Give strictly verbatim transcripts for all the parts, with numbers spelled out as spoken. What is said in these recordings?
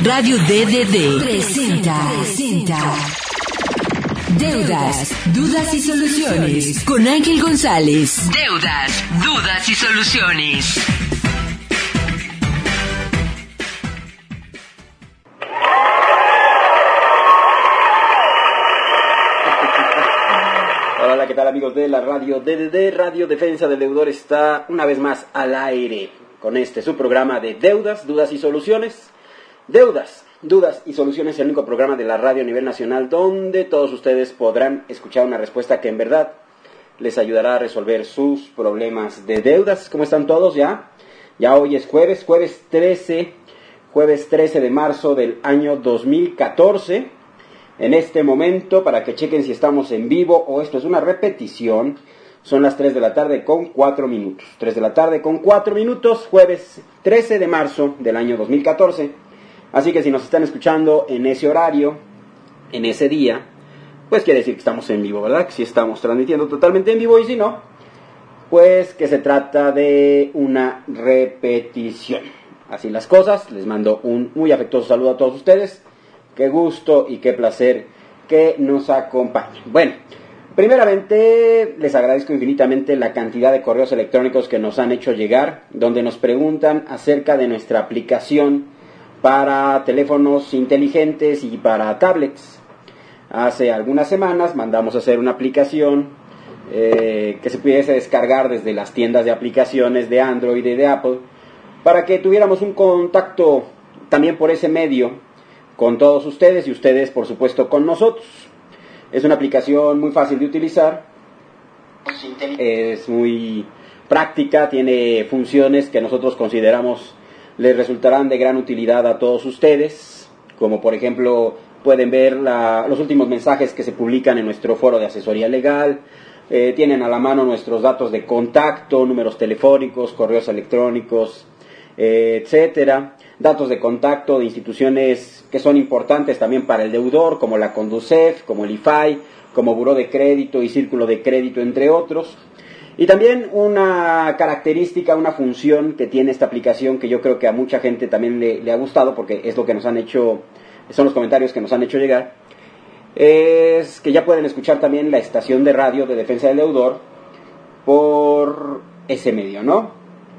Radio D D D presenta, presenta Deudas, Dudas y Soluciones con Ángel González. Deudas, Dudas y Soluciones. Hola, ¿qué tal amigos de la radio D D D? Radio Defensa del Deudor está una vez más al aire con este su programa de Deudas, Dudas y Soluciones. Deudas, Dudas y Soluciones, el único programa de la radio a nivel nacional donde todos ustedes podrán escuchar una respuesta que en verdad les ayudará a resolver sus problemas de deudas. ¿Cómo están todos ya? Ya hoy es jueves, jueves trece, jueves trece de marzo del año dos mil catorce. En este momento, para que chequen si estamos en vivo o esto es una repetición, son las tres de la tarde con cuatro minutos. tres de la tarde con cuatro minutos, jueves trece de marzo del año dos mil catorce. Así que si nos están escuchando en ese horario, en ese día, pues quiere decir que estamos en vivo, ¿verdad? Que sí estamos transmitiendo totalmente en vivo, y si no, pues que se trata de una repetición. Así las cosas, les mando un muy afectuoso saludo a todos ustedes. Qué gusto y qué placer que nos acompañen. Bueno, primeramente les agradezco infinitamente la cantidad de correos electrónicos que nos han hecho llegar, donde nos preguntan acerca de nuestra aplicación para teléfonos inteligentes y para tablets. Hace algunas semanas mandamos a hacer una aplicación eh, que se pudiese descargar desde las tiendas de aplicaciones de Android y de Apple, para que tuviéramos un contacto también por ese medio con todos ustedes y ustedes, por supuesto, con nosotros. Es una aplicación muy fácil de utilizar, es muy práctica, tiene funciones que nosotros consideramos les resultarán de gran utilidad a todos ustedes, como por ejemplo pueden ver la, los últimos mensajes que se publican en nuestro foro de asesoría legal, eh, tienen a la mano nuestros datos de contacto, números telefónicos, correos electrónicos, eh, etcétera, datos de contacto de instituciones que son importantes también para el deudor, como la Conducef, como el I F A I, como Buró de Crédito y Círculo de Crédito, entre otros. Y también una característica, una función que tiene esta aplicación que yo creo que a mucha gente también le, le ha gustado, porque es lo que nos han hecho, son los comentarios que nos han hecho llegar, es que ya pueden escuchar también la estación de radio de Defensa del Deudor por ese medio, ¿no?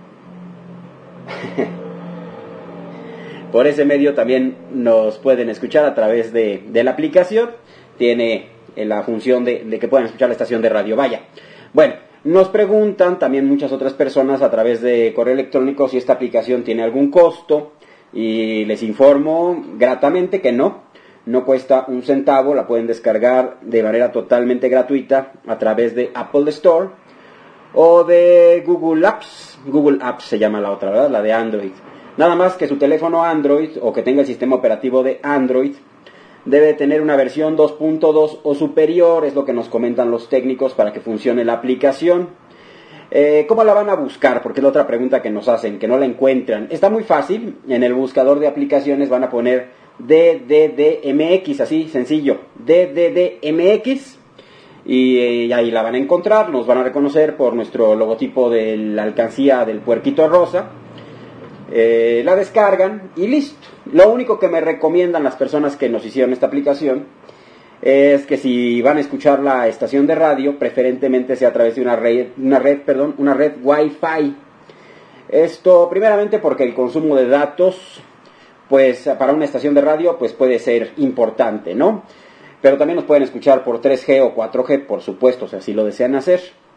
Por ese medio también nos pueden escuchar a través de, de la aplicación. Tiene la función de, de que puedan escuchar la estación de radio. Vaya. Bueno, nos preguntan también muchas otras personas a través de correo electrónico si esta aplicación tiene algún costo. Y les informo gratamente que no. No cuesta un centavo. La pueden descargar de manera totalmente gratuita a través de Apple Store o de Google Apps. Google Apps se llama la otra, ¿verdad? La de Android. Nada más que su teléfono Android o que tenga el sistema operativo de Android debe tener una versión dos punto dos o superior, es lo que nos comentan los técnicos para que funcione la aplicación. Eh, ¿Cómo la van a buscar? Porque es la otra pregunta que nos hacen, que no la encuentran. Está muy fácil, en el buscador de aplicaciones van a poner D D D M X, así sencillo, D D D M X, y, eh, y ahí la van a encontrar, nos van a reconocer por nuestro logotipo de la alcancía del puerquito rosa. Eh, la descargan y listo. Lo único que me recomiendan las personas que nos hicieron esta aplicación es que si van a escuchar la estación de radio, preferentemente sea a través de una red, una red, perdón, una red Wi-Fi. Esto primeramente porque el consumo de datos, pues para una estación de radio, pues puede ser importante, ¿no? Pero también nos pueden escuchar por tres G o cuatro G, por supuesto, si así lo desean hacer.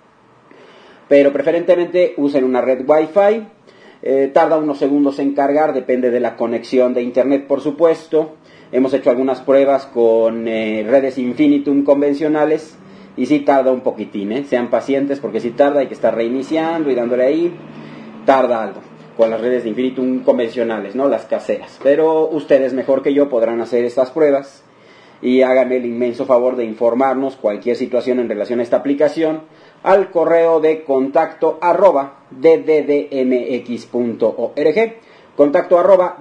Pero preferentemente usen una red Wi-Fi. Eh, tarda unos segundos en cargar, depende de la conexión de internet, por supuesto. Hemos hecho algunas pruebas con eh, redes Infinitum convencionales y sí tarda un poquitín, ¿eh? Sean pacientes porque sí tarda, hay que estar reiniciando y dándole ahí, tarda algo con las redes de Infinitum convencionales, ¿no? Las caseras. Pero ustedes mejor que yo podrán hacer estas pruebas y háganme el inmenso favor de informarnos cualquier situación en relación a esta aplicación al correo de contacto arroba dddmx punto org, contacto arroba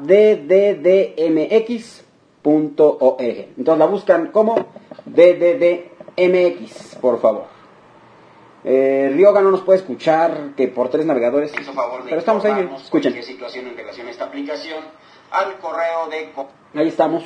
dddmx punto org. Entonces la buscan como D D D M X, por favor. Eh, Ryoga no nos puede escuchar, que por tres navegadores, hizo favor de pero estamos ahí, escuchen. Cualquier situación en relación a esta aplicación al correo de... Ahí estamos.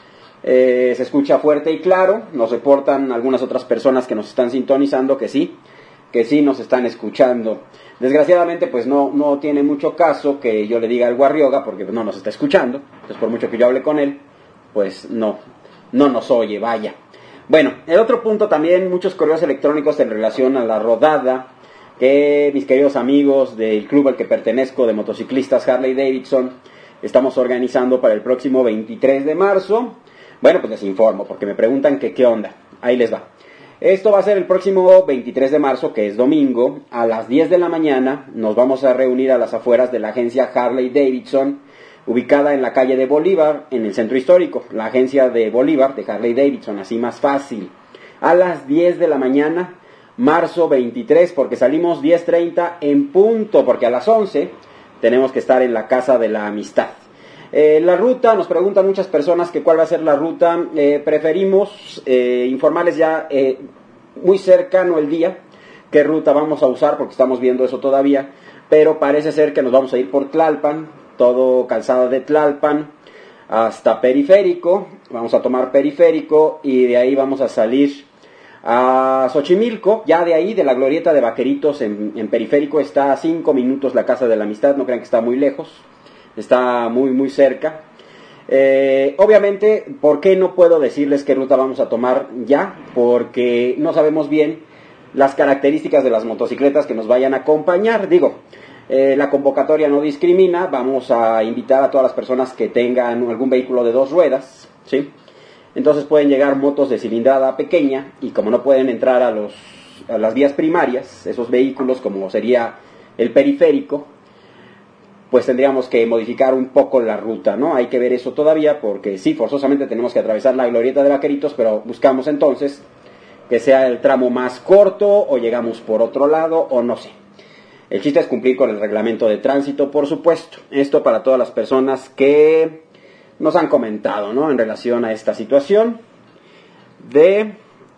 Eh, se escucha fuerte y claro. Nos reportan algunas otras personas que nos están sintonizando que sí, que sí nos están escuchando. Desgraciadamente, pues no, no tiene mucho caso que yo le diga algo a Ryoga porque no nos está escuchando. Entonces, por mucho que yo hable con él, pues no, no nos oye, vaya. Bueno, el otro punto también, muchos correos electrónicos en relación a la rodada que mis queridos amigos del club al que pertenezco de motociclistas Harley Davidson estamos organizando para el próximo veintitrés de marzo. Bueno, pues les informo porque me preguntan que qué onda. Ahí les va. Esto va a ser el próximo veintitrés de marzo, que es domingo, a las diez de la mañana. Nos vamos a reunir a las afueras de la agencia Harley Davidson, ubicada en la calle de Bolívar, en el centro histórico. La agencia de Bolívar, de Harley Davidson, así más fácil. A las diez de la mañana, marzo veintitrés, porque salimos diez treinta en punto, porque a las once tenemos que estar en la Casa de la Amistad. Eh, la ruta, nos preguntan muchas personas que cuál va a ser la ruta. Eh, preferimos eh, informarles ya eh, muy cercano el día qué ruta vamos a usar, porque estamos viendo eso todavía, pero parece ser que nos vamos a ir por Tlalpan, todo calzada de Tlalpan hasta Periférico. Vamos a tomar Periférico y de ahí vamos a salir a Xochimilco. Ya de ahí, de la glorieta de Vaqueritos en, en Periférico, está a cinco minutos la Casa de la Amistad. No crean que está muy lejos, está muy muy cerca. Eh, obviamente, ¿por qué no puedo decirles qué ruta vamos a tomar ya? Porque no sabemos bien las características de las motocicletas que nos vayan a acompañar. Digo, Eh, la convocatoria no discrimina. Vamos a invitar a todas las personas que tengan algún vehículo de dos ruedas, ¿sí? Entonces pueden llegar motos de cilindrada pequeña y como no pueden entrar a, los, a las vías primarias, esos vehículos como sería el Periférico, pues tendríamos que modificar un poco la ruta, ¿no? Hay que ver eso todavía porque sí, forzosamente tenemos que atravesar la glorieta de Vaqueritos, pero buscamos entonces que sea el tramo más corto o llegamos por otro lado o no sé. El chiste es cumplir con el reglamento de tránsito, por supuesto. Esto para todas las personas que nos han comentado, ¿no? En relación a esta situación de...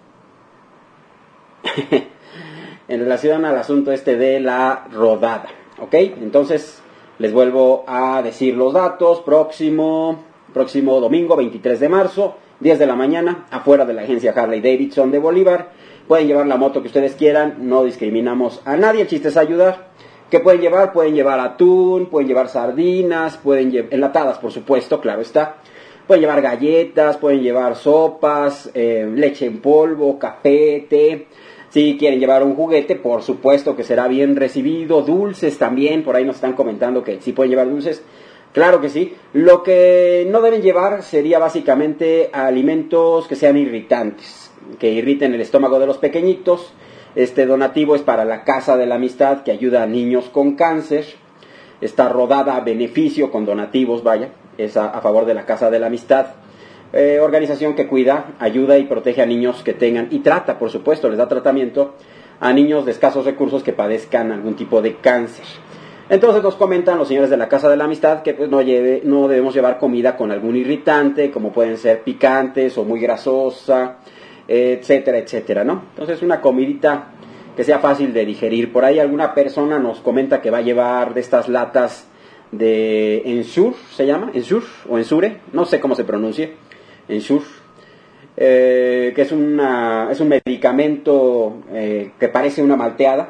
en relación al asunto este de la rodada, ¿ok? Entonces, les vuelvo a decir los datos. Próximo, próximo domingo, veintitrés de marzo, diez de la mañana, afuera de la agencia Harley Davidson de Bolívar. Pueden llevar la moto que ustedes quieran, no discriminamos a nadie, el chiste es ayudar. ¿Qué pueden llevar? Pueden llevar atún, pueden llevar sardinas, pueden llevar enlatadas, por supuesto, claro está. Pueden llevar galletas, pueden llevar sopas, eh, leche en polvo, café, té. Si quieren llevar un juguete, por supuesto que será bien recibido. Dulces también, por ahí nos están comentando que sí pueden llevar dulces. Claro que sí. Lo que no deben llevar sería básicamente alimentos que sean irritantes, que irriten el estómago de los pequeñitos. Este donativo es para la Casa de la Amistad, que ayuda a niños con cáncer. Está rodada a beneficio con donativos, vaya, es a, a favor de la Casa de la Amistad. Eh, organización que cuida, ayuda y protege a niños que tengan, y trata, por supuesto, les da tratamiento a niños de escasos recursos que padezcan algún tipo de cáncer. Entonces nos comentan los señores de la Casa de la Amistad que pues, no, lleve, no debemos llevar comida con algún irritante, como pueden ser picantes o muy grasosa, etcétera, etcétera, ¿no? Entonces una comidita que sea fácil de digerir. Por ahí alguna persona nos comenta que va a llevar de estas latas de Ensure, ¿se llama? Ensure o Ensure, no sé cómo se pronuncie, Ensure, eh, que es, una, es un medicamento eh, que parece una malteada,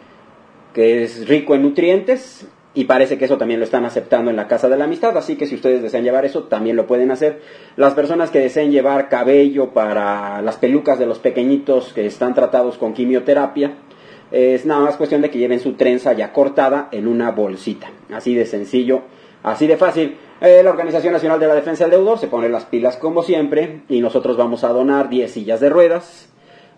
que es rico en nutrientes, y parece que eso también lo están aceptando en la Casa de la Amistad, así que si ustedes desean llevar eso, también lo pueden hacer. Las personas que deseen llevar cabello para las pelucas de los pequeñitos que están tratados con quimioterapia, es nada más cuestión de que lleven su trenza ya cortada en una bolsita. Así de sencillo, así de fácil. Eh, la Organización Nacional de la Defensa del Deudor se pone las pilas como siempre, y nosotros vamos a donar diez sillas de ruedas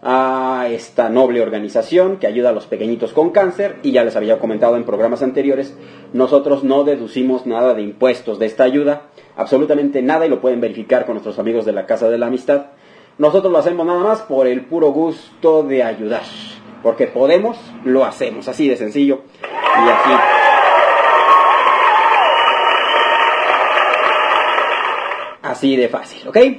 a esta noble organización que ayuda a los pequeñitos con cáncer. Y ya les había comentado en programas anteriores, nosotros no deducimos nada de impuestos de esta ayuda, absolutamente nada, y lo pueden verificar con nuestros amigos de la Casa de la Amistad. Nosotros lo hacemos nada más por el puro gusto de ayudar, porque podemos, lo hacemos, así de sencillo y así. Así de fácil, ¿ok?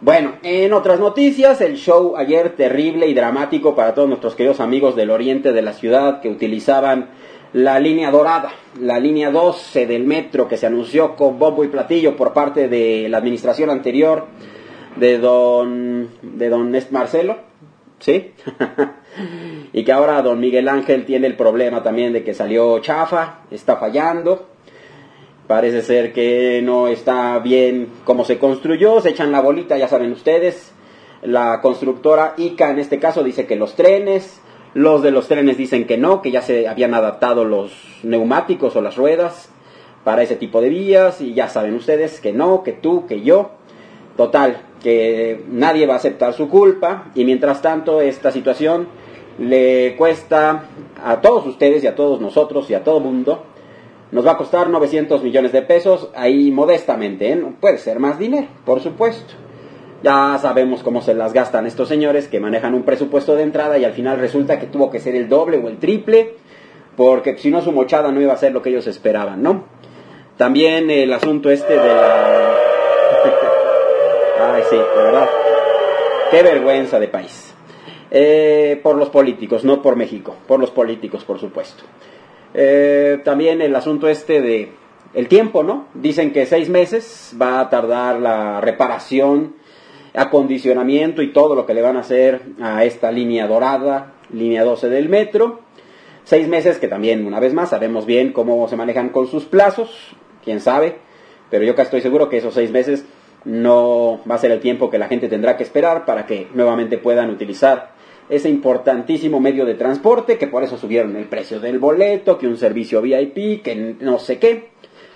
Bueno, en otras noticias, el show ayer terrible y dramático para todos nuestros queridos amigos del oriente de la ciudad que utilizaban la línea dorada, la línea doce del metro que se anunció con bombo y platillo por parte de la administración anterior de don, de don Marcelo, ¿sí? Y que ahora don Miguel Ángel tiene el problema también de que salió chafa, está fallando. Parece ser que no está bien cómo se construyó, se echan la bolita, ya saben ustedes. La constructora I C A en este caso dice que los trenes, los de los trenes dicen que no, que ya se habían adaptado los neumáticos o las ruedas para ese tipo de vías, y ya saben ustedes que no, que tú, que yo. Total, que nadie va a aceptar su culpa, y mientras tanto esta situación le cuesta a todos ustedes y a todos nosotros y a todo mundo. Nos va a costar novecientos millones de pesos, ahí modestamente, ¿eh? No puede ser más dinero, por supuesto. Ya sabemos cómo se las gastan estos señores que manejan un presupuesto de entrada y al final resulta que tuvo que ser el doble o el triple, porque si no su mochada no iba a ser lo que ellos esperaban, ¿no? También el asunto este de la... Ay, sí, de verdad. Qué vergüenza de país. Eh, por los políticos, no por México, por los políticos, por supuesto. Eh, también el asunto este de el tiempo, ¿no? Dicen que seis meses va a tardar la reparación, acondicionamiento y todo lo que le van a hacer a esta línea dorada, línea doce del metro. Seis meses que también, una vez más, sabemos bien cómo se manejan con sus plazos, quién sabe, pero yo acá estoy seguro que esos seis meses no va a ser el tiempo que la gente tendrá que esperar para que nuevamente puedan utilizar ese importantísimo medio de transporte, que por eso subieron el precio del boleto, que un servicio V I P, que no sé qué.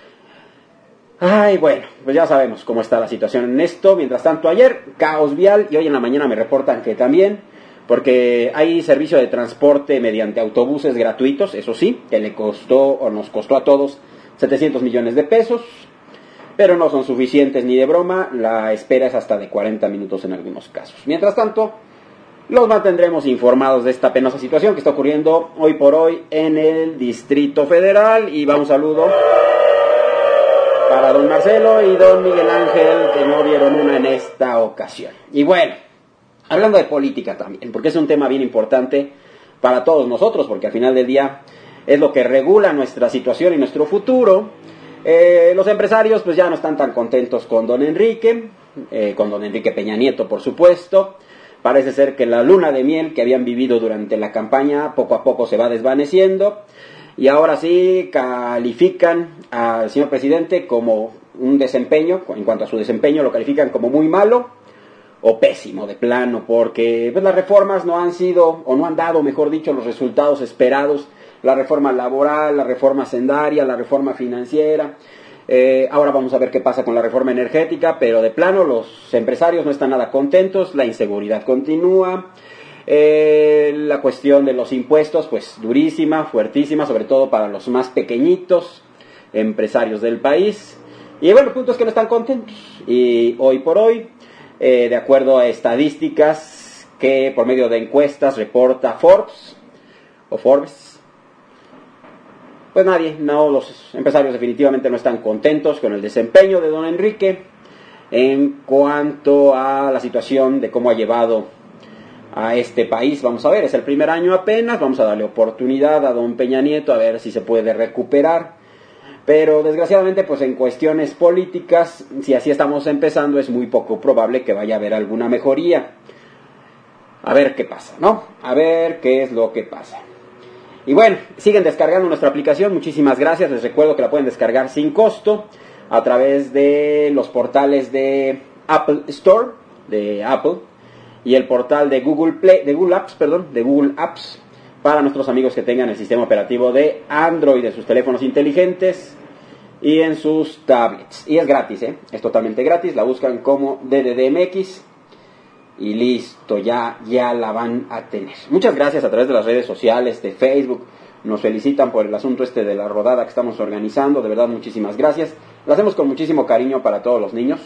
Ay, bueno, pues ya sabemos cómo está la situación en esto. Mientras tanto, ayer, caos vial, y hoy en la mañana me reportan que también, porque hay servicio de transporte mediante autobuses gratuitos, eso sí, que le costó, o nos costó a todos, setecientos millones de pesos, pero no son suficientes ni de broma, la espera es hasta de cuarenta minutos en algunos casos. Mientras tanto, los mantendremos informados de esta penosa situación que está ocurriendo hoy por hoy en el Distrito Federal. Y va un saludo para don Marcelo y don Miguel Ángel, que no dieron una en esta ocasión. Y bueno, hablando de política también, porque es un tema bien importante para todos nosotros, porque al final del día es lo que regula nuestra situación y nuestro futuro. Eh, los empresarios pues ya no están tan contentos con don Enrique, eh, con don Enrique Peña Nieto, por supuesto. Parece ser que la luna de miel que habían vivido durante la campaña poco a poco se va desvaneciendo, y ahora sí califican al señor presidente como un desempeño, en cuanto a su desempeño lo califican como muy malo o pésimo de plano, porque pues, las reformas no han sido, o no han dado, mejor dicho, los resultados esperados. La reforma laboral, la reforma hacendaria, la reforma financiera. Eh, ahora vamos a ver qué pasa con la reforma energética, pero de plano los empresarios no están nada contentos, la inseguridad continúa, eh, la cuestión de los impuestos pues durísima, fuertísima, sobre todo para los más pequeñitos empresarios del país. Y bueno, el punto es que no están contentos, y hoy por hoy, eh, de acuerdo a estadísticas que por medio de encuestas reporta Forbes, o Forbes, pues nadie, no, los empresarios definitivamente no están contentos con el desempeño de don Enrique en cuanto a la situación de cómo ha llevado a este país. Vamos a ver, es el primer año apenas, vamos a darle oportunidad a don Peña Nieto a ver si se puede recuperar, pero desgraciadamente pues en cuestiones políticas, si así estamos empezando, es muy poco probable que vaya a haber alguna mejoría. A ver qué pasa, ¿no? A ver qué es lo que pasa. Y bueno, siguen descargando nuestra aplicación, muchísimas gracias. Les recuerdo que la pueden descargar sin costo a través de los portales de Apple Store, de Apple, y el portal de Google Play, de Google Apps, perdón, de Google Apps, para nuestros amigos que tengan el sistema operativo de Android en sus teléfonos inteligentes y en sus tablets. Y es gratis, ¿eh? Es totalmente gratis, la buscan como D D D M X. Y listo, ya, ya la van a tener. Muchas gracias a través de las redes sociales, de Facebook. Nos felicitan por el asunto este de la rodada que estamos organizando. De verdad, muchísimas gracias. Lo hacemos con muchísimo cariño para todos los niños,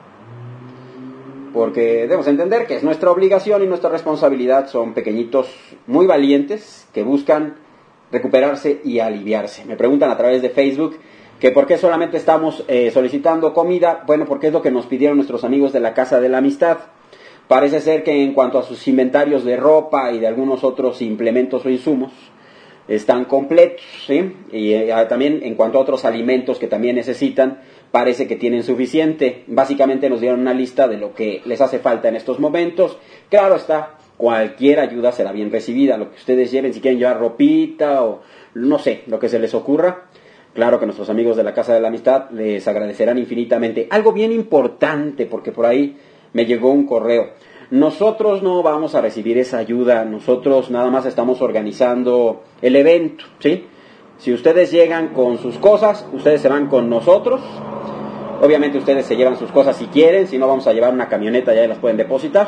porque debemos entender que es nuestra obligación y nuestra responsabilidad. Son pequeñitos muy valientes que buscan recuperarse y aliviarse. Me preguntan a través de Facebook ¿Que por qué solamente estamos eh, solicitando comida? Bueno, porque es lo que nos pidieron nuestros amigos de la Casa de la Amistad. Parece ser que en cuanto a sus inventarios de ropa y de algunos otros implementos o insumos, están completos, ¿sí? Y eh, también en cuanto a otros alimentos que también necesitan, parece que tienen suficiente. Básicamente nos dieron una lista de lo que les hace falta en estos momentos. Claro está, cualquier ayuda será bien recibida, lo que ustedes lleven, si quieren llevar ropita o no sé, lo que se les ocurra. Claro que nuestros amigos de la Casa de la Amistad les agradecerán infinitamente. Algo bien importante, porque por ahí me llegó un correo. Nosotros no vamos a recibir esa ayuda, nosotros nada más estamos organizando el evento, ¿sí? Si ustedes llegan con sus cosas, ustedes se van con nosotros. Obviamente ustedes se llevan sus cosas si quieren, si no vamos a llevar una camioneta y ahí las pueden depositar.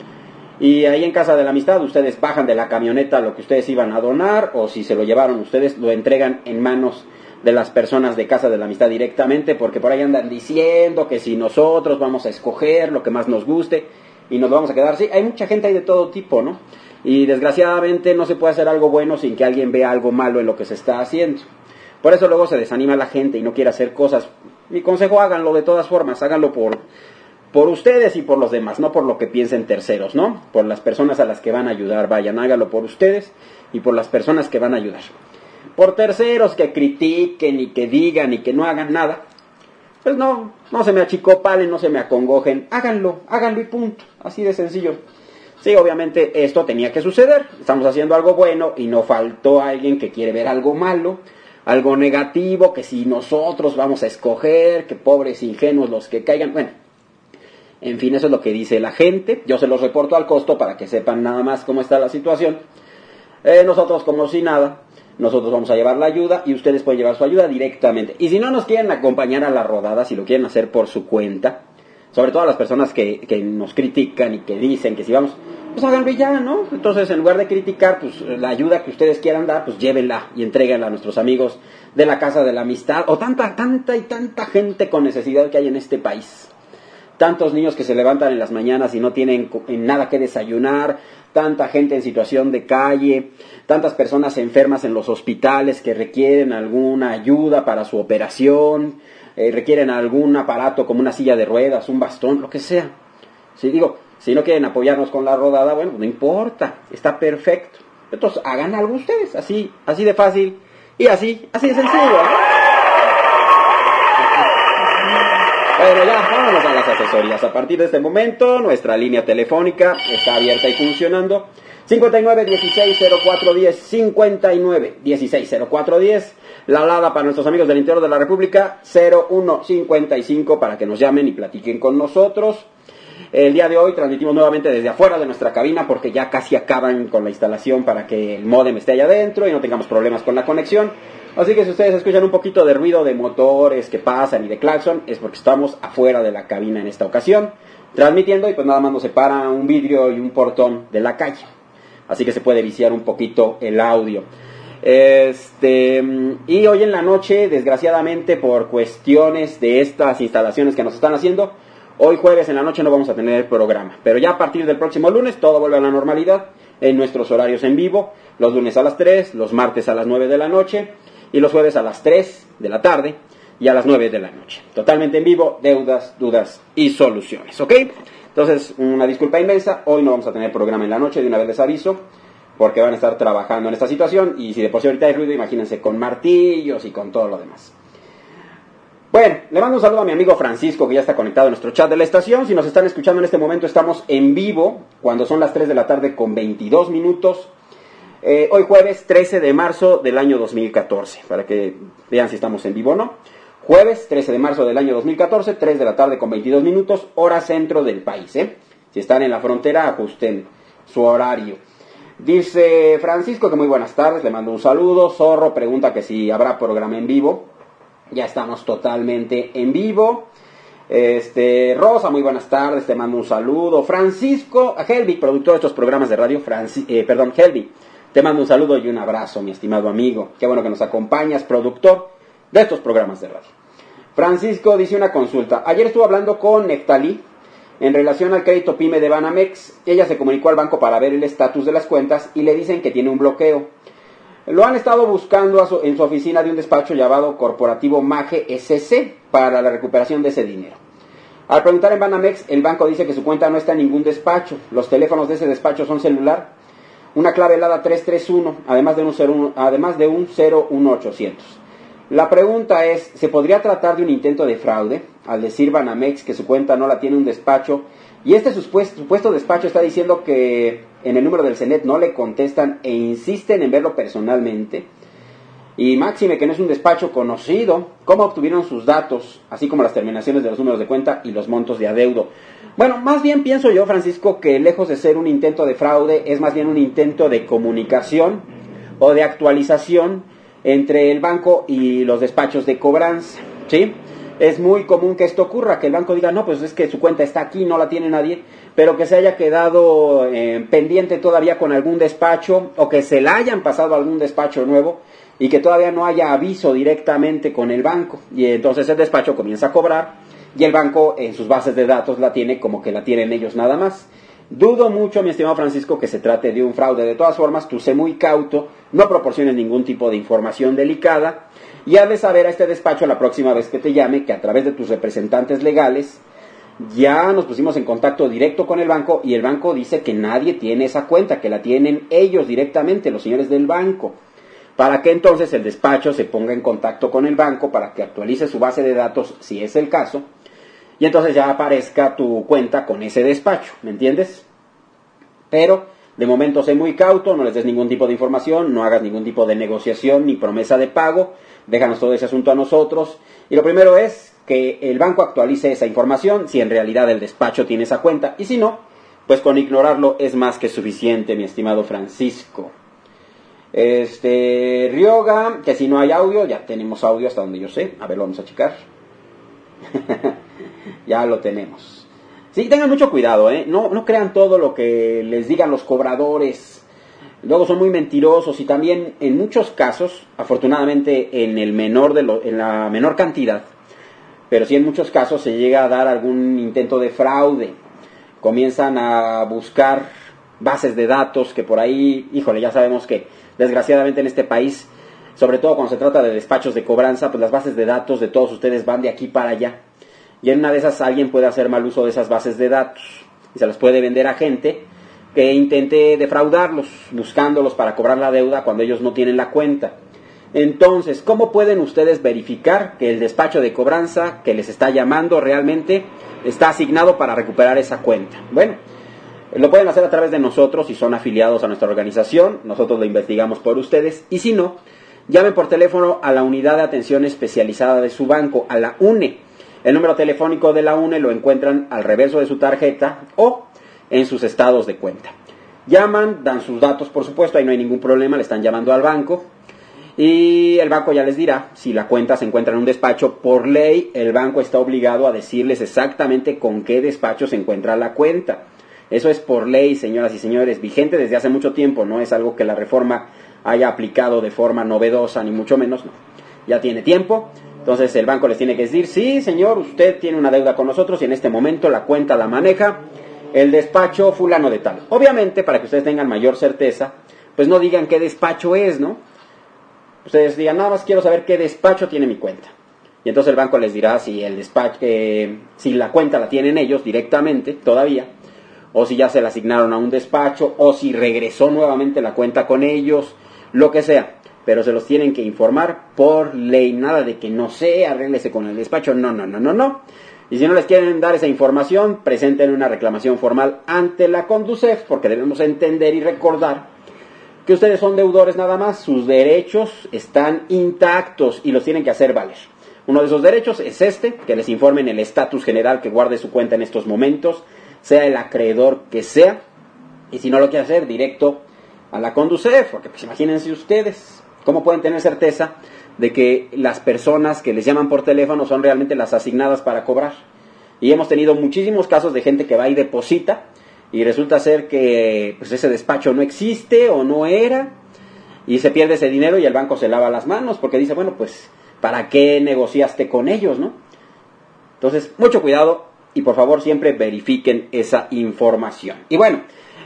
Y ahí en Casa de la Amistad ustedes bajan de la camioneta lo que ustedes iban a donar, o si se lo llevaron ustedes lo entregan en manos de las personas de Casa de la Amistad directamente, porque por ahí andan diciendo que si nosotros vamos a escoger lo que más nos guste y nos lo vamos a quedar. Sí, hay mucha gente ahí de todo tipo, ¿no? Y desgraciadamente no se puede hacer algo bueno sin que alguien vea algo malo en lo que se está haciendo. Por eso luego se desanima la gente y no quiere hacer cosas. Mi consejo, háganlo de todas formas, háganlo por, por ustedes y por los demás, no por lo que piensen terceros, ¿no? Por las personas a las que van a ayudar, vayan, háganlo por ustedes y por las personas que van a ayudar. Por terceros que critiquen y que digan y que no hagan nada, pues no, no se me achicopalen, no se me acongojen, háganlo, háganlo y punto, así de sencillo. Sí, obviamente esto tenía que suceder, estamos haciendo algo bueno y no faltó alguien que quiere ver algo malo, algo negativo, que si nosotros vamos a escoger, que pobres ingenuos los que caigan, bueno, en fin, eso es lo que dice la gente. Yo se los reporto al costo para que sepan nada más cómo está la situación. Eh, nosotros como si nada, nosotros vamos a llevar la ayuda y ustedes pueden llevar su ayuda directamente. Y si no nos quieren acompañar a la rodada, si lo quieren hacer por su cuenta, sobre todo las personas que, que nos critican y que dicen que si vamos, pues háganlo ya, ¿no? Entonces, en lugar de criticar, pues la ayuda que ustedes quieran dar, pues llévenla y entréguenla a nuestros amigos de la Casa de la Amistad, o tanta, tanta y tanta gente con necesidad que hay en este país. Tantos niños que se levantan en las mañanas y no tienen nada que desayunar, tanta gente en situación de calle, tantas personas enfermas en los hospitales que requieren alguna ayuda para su operación, eh, requieren algún aparato como una silla de ruedas, un bastón, lo que sea. Si digo, si no quieren apoyarnos con la rodada, bueno, no importa, está perfecto. Entonces hagan algo ustedes, así, así de fácil y así, así de sencillo, ¿no? Bueno, ya, vámonos a las asesorías. A partir de este momento, nuestra línea telefónica está abierta y funcionando. cincuenta y nueve, dieciséis, cero cuatro diez, cincuenta y nueve, dieciséis, cero cuatro diez. La alada para nuestros amigos del interior de la República, cero uno cincuenta y cinco, para que nos llamen y platiquen con nosotros. El día de hoy transmitimos nuevamente desde afuera de nuestra cabina, porque ya casi acaban con la instalación para que el módem esté allá adentro y no tengamos problemas con la conexión. Así que si ustedes escuchan un poquito de ruido de motores que pasan y de claxon, es porque estamos afuera de la cabina en esta ocasión, transmitiendo, y pues nada más nos separa un vidrio y un portón de la calle. Así que se puede viciar un poquito el audio. Este, y hoy en la noche, desgraciadamente, por cuestiones de estas instalaciones que nos están haciendo, hoy jueves en la noche no vamos a tener programa. Pero ya a partir del próximo lunes todo vuelve a la normalidad en nuestros horarios en vivo. Los lunes a las tres, los martes a las nueve de la noche y los jueves a las tres de la tarde y a las nueve de la noche. Totalmente en vivo, deudas, dudas y soluciones, ¿ok? Entonces, una disculpa inmensa, hoy no vamos a tener programa en la noche, de una vez les aviso, porque van a estar trabajando en esta situación, y si de por sí ahorita hay ruido, imagínense con martillos y con todo lo demás. Bueno, le mando un saludo a mi amigo Francisco, que ya está conectado en nuestro chat de la estación. Si nos están escuchando en este momento, estamos en vivo, cuando son las tres de la tarde con veintidós minutos. Eh, hoy jueves trece de marzo del año dos mil catorce, para que vean si estamos en vivo o no. Jueves trece de marzo del año dos mil catorce, tres de la tarde con veintidós minutos, hora centro del país, ¿eh? Si están en la frontera, ajusten su horario. Dice Francisco que muy buenas tardes, le mando un saludo. Zorro pregunta que si habrá programa en vivo. Ya estamos totalmente en vivo. Este, Rosa, muy buenas tardes, te mando un saludo. Francisco, a Helvi, productor de estos programas de radio, Franci, eh, perdón, Helvi, te mando un saludo y un abrazo, mi estimado amigo. Qué bueno que nos acompañas, productor de estos programas de radio. Francisco dice una consulta. Ayer estuve hablando con Neftalí en relación al crédito PYME de Banamex. Ella se comunicó al banco para ver el estatus de las cuentas y le dicen que tiene un bloqueo. Lo han estado buscando a su, en su oficina de un despacho llamado Corporativo Mage S C para la recuperación de ese dinero. Al preguntar en Banamex, el banco dice que su cuenta no está en ningún despacho. Los teléfonos de ese despacho son celular, una clave helada tres tres uno, además de un, cero uno, además de un cero uno ochocientos. La pregunta es, ¿se podría tratar de un intento de fraude? Al decir Banamex que su cuenta no la tiene un despacho, y este supuesto, supuesto despacho está diciendo que en el número del CENET no le contestan e insisten en verlo personalmente, y máxime que no es un despacho conocido, ¿cómo obtuvieron sus datos, así como las terminaciones de los números de cuenta y los montos de adeudo? Bueno, más bien pienso yo, Francisco, que lejos de ser un intento de fraude, es más bien un intento de comunicación o de actualización entre el banco y los despachos de cobranza, ¿sí? Es muy común que esto ocurra, que el banco diga, no, pues es que su cuenta está aquí, no la tiene nadie, pero que se haya quedado eh, pendiente todavía con algún despacho, o que se la hayan pasado a algún despacho nuevo, y que todavía no haya aviso directamente con el banco, y entonces el despacho comienza a cobrar, y el banco en sus bases de datos la tiene como que la tienen ellos nada más. Dudo mucho, mi estimado Francisco, que se trate de un fraude. De todas formas, tú sé muy cauto, no proporciones ningún tipo de información delicada, y hazle saber a este despacho la próxima vez que te llame que a través de tus representantes legales ya nos pusimos en contacto directo con el banco, y el banco dice que nadie tiene esa cuenta, que la tienen ellos directamente, los señores del banco, para que entonces el despacho se ponga en contacto con el banco para que actualice su base de datos, si es el caso, y entonces ya aparezca tu cuenta con ese despacho, ¿me entiendes? Pero de momento sé muy cauto, no les des ningún tipo de información, no hagas ningún tipo de negociación ni promesa de pago, déjanos todo ese asunto a nosotros. Y lo primero es que el banco actualice esa información, si en realidad el despacho tiene esa cuenta, y si no, pues con ignorarlo es más que suficiente, mi estimado Francisco. Este, Ryoga, que si no hay audio, ya tenemos audio hasta donde yo sé, a ver, lo vamos a checar. Ya lo tenemos. Sí, tengan mucho cuidado, ¿eh? No, no crean todo lo que les digan los cobradores. Luego son muy mentirosos, y también en muchos casos, afortunadamente en el menor de lo, en la menor cantidad, pero sí en muchos casos se llega a dar algún intento de fraude. Comienzan a buscar bases de datos que por ahí, híjole, ya sabemos que desgraciadamente en este país, sobre todo cuando se trata de despachos de cobranza, pues las bases de datos de todos ustedes van de aquí para allá. Y en una de esas alguien puede hacer mal uso de esas bases de datos y se las puede vender a gente que intente defraudarlos, buscándolos para cobrar la deuda cuando ellos no tienen la cuenta. Entonces, ¿cómo pueden ustedes verificar que el despacho de cobranza que les está llamando realmente está asignado para recuperar esa cuenta? Bueno, lo pueden hacer a través de nosotros si son afiliados a nuestra organización, nosotros lo investigamos por ustedes, y si no, llamen por teléfono a la unidad de atención especializada de su banco, a la U N E. El número telefónico de la U N E lo encuentran al reverso de su tarjeta o en sus estados de cuenta. Llaman, dan sus datos, por supuesto, ahí no hay ningún problema, le están llamando al banco, y el banco ya les dirá si la cuenta se encuentra en un despacho. Por ley, el banco está obligado a decirles exactamente con qué despacho se encuentra la cuenta. Eso es por ley, señoras y señores, vigente desde hace mucho tiempo, no es algo que la reforma haya aplicado de forma novedosa, ni mucho menos, no. Ya tiene tiempo. Entonces el banco les tiene que decir, sí señor, usted tiene una deuda con nosotros y en este momento la cuenta la maneja el despacho fulano de tal. Obviamente, para que ustedes tengan mayor certeza, pues no digan qué despacho es, ¿no? Ustedes digan, nada más quiero saber qué despacho tiene mi cuenta. Y entonces el banco les dirá si el despacho, eh, si la cuenta la tienen ellos directamente todavía, o si ya se la asignaron a un despacho, o si regresó nuevamente la cuenta con ellos, lo que sea. Pero se los tienen que informar por ley, nada de que no sé, arréglese con el despacho, no, no, no, no, no. Y si no les quieren dar esa información, presenten una reclamación formal ante la Conducef, porque debemos entender y recordar que ustedes son deudores nada más, sus derechos están intactos y los tienen que hacer valer. Uno de esos derechos es este, que les informen el estatus general que guarde su cuenta en estos momentos, sea el acreedor que sea, y si no lo quiere hacer, directo a la Conducef, porque pues imagínense ustedes. ¿Cómo pueden tener certeza de que las personas que les llaman por teléfono son realmente las asignadas para cobrar? Y hemos tenido muchísimos casos de gente que va y deposita y resulta ser que pues, ese despacho no existe o no era, y se pierde ese dinero y el banco se lava las manos porque dice, bueno, pues, ¿para qué negociaste con ellos, no? Entonces, mucho cuidado y por favor siempre verifiquen esa información. Y bueno,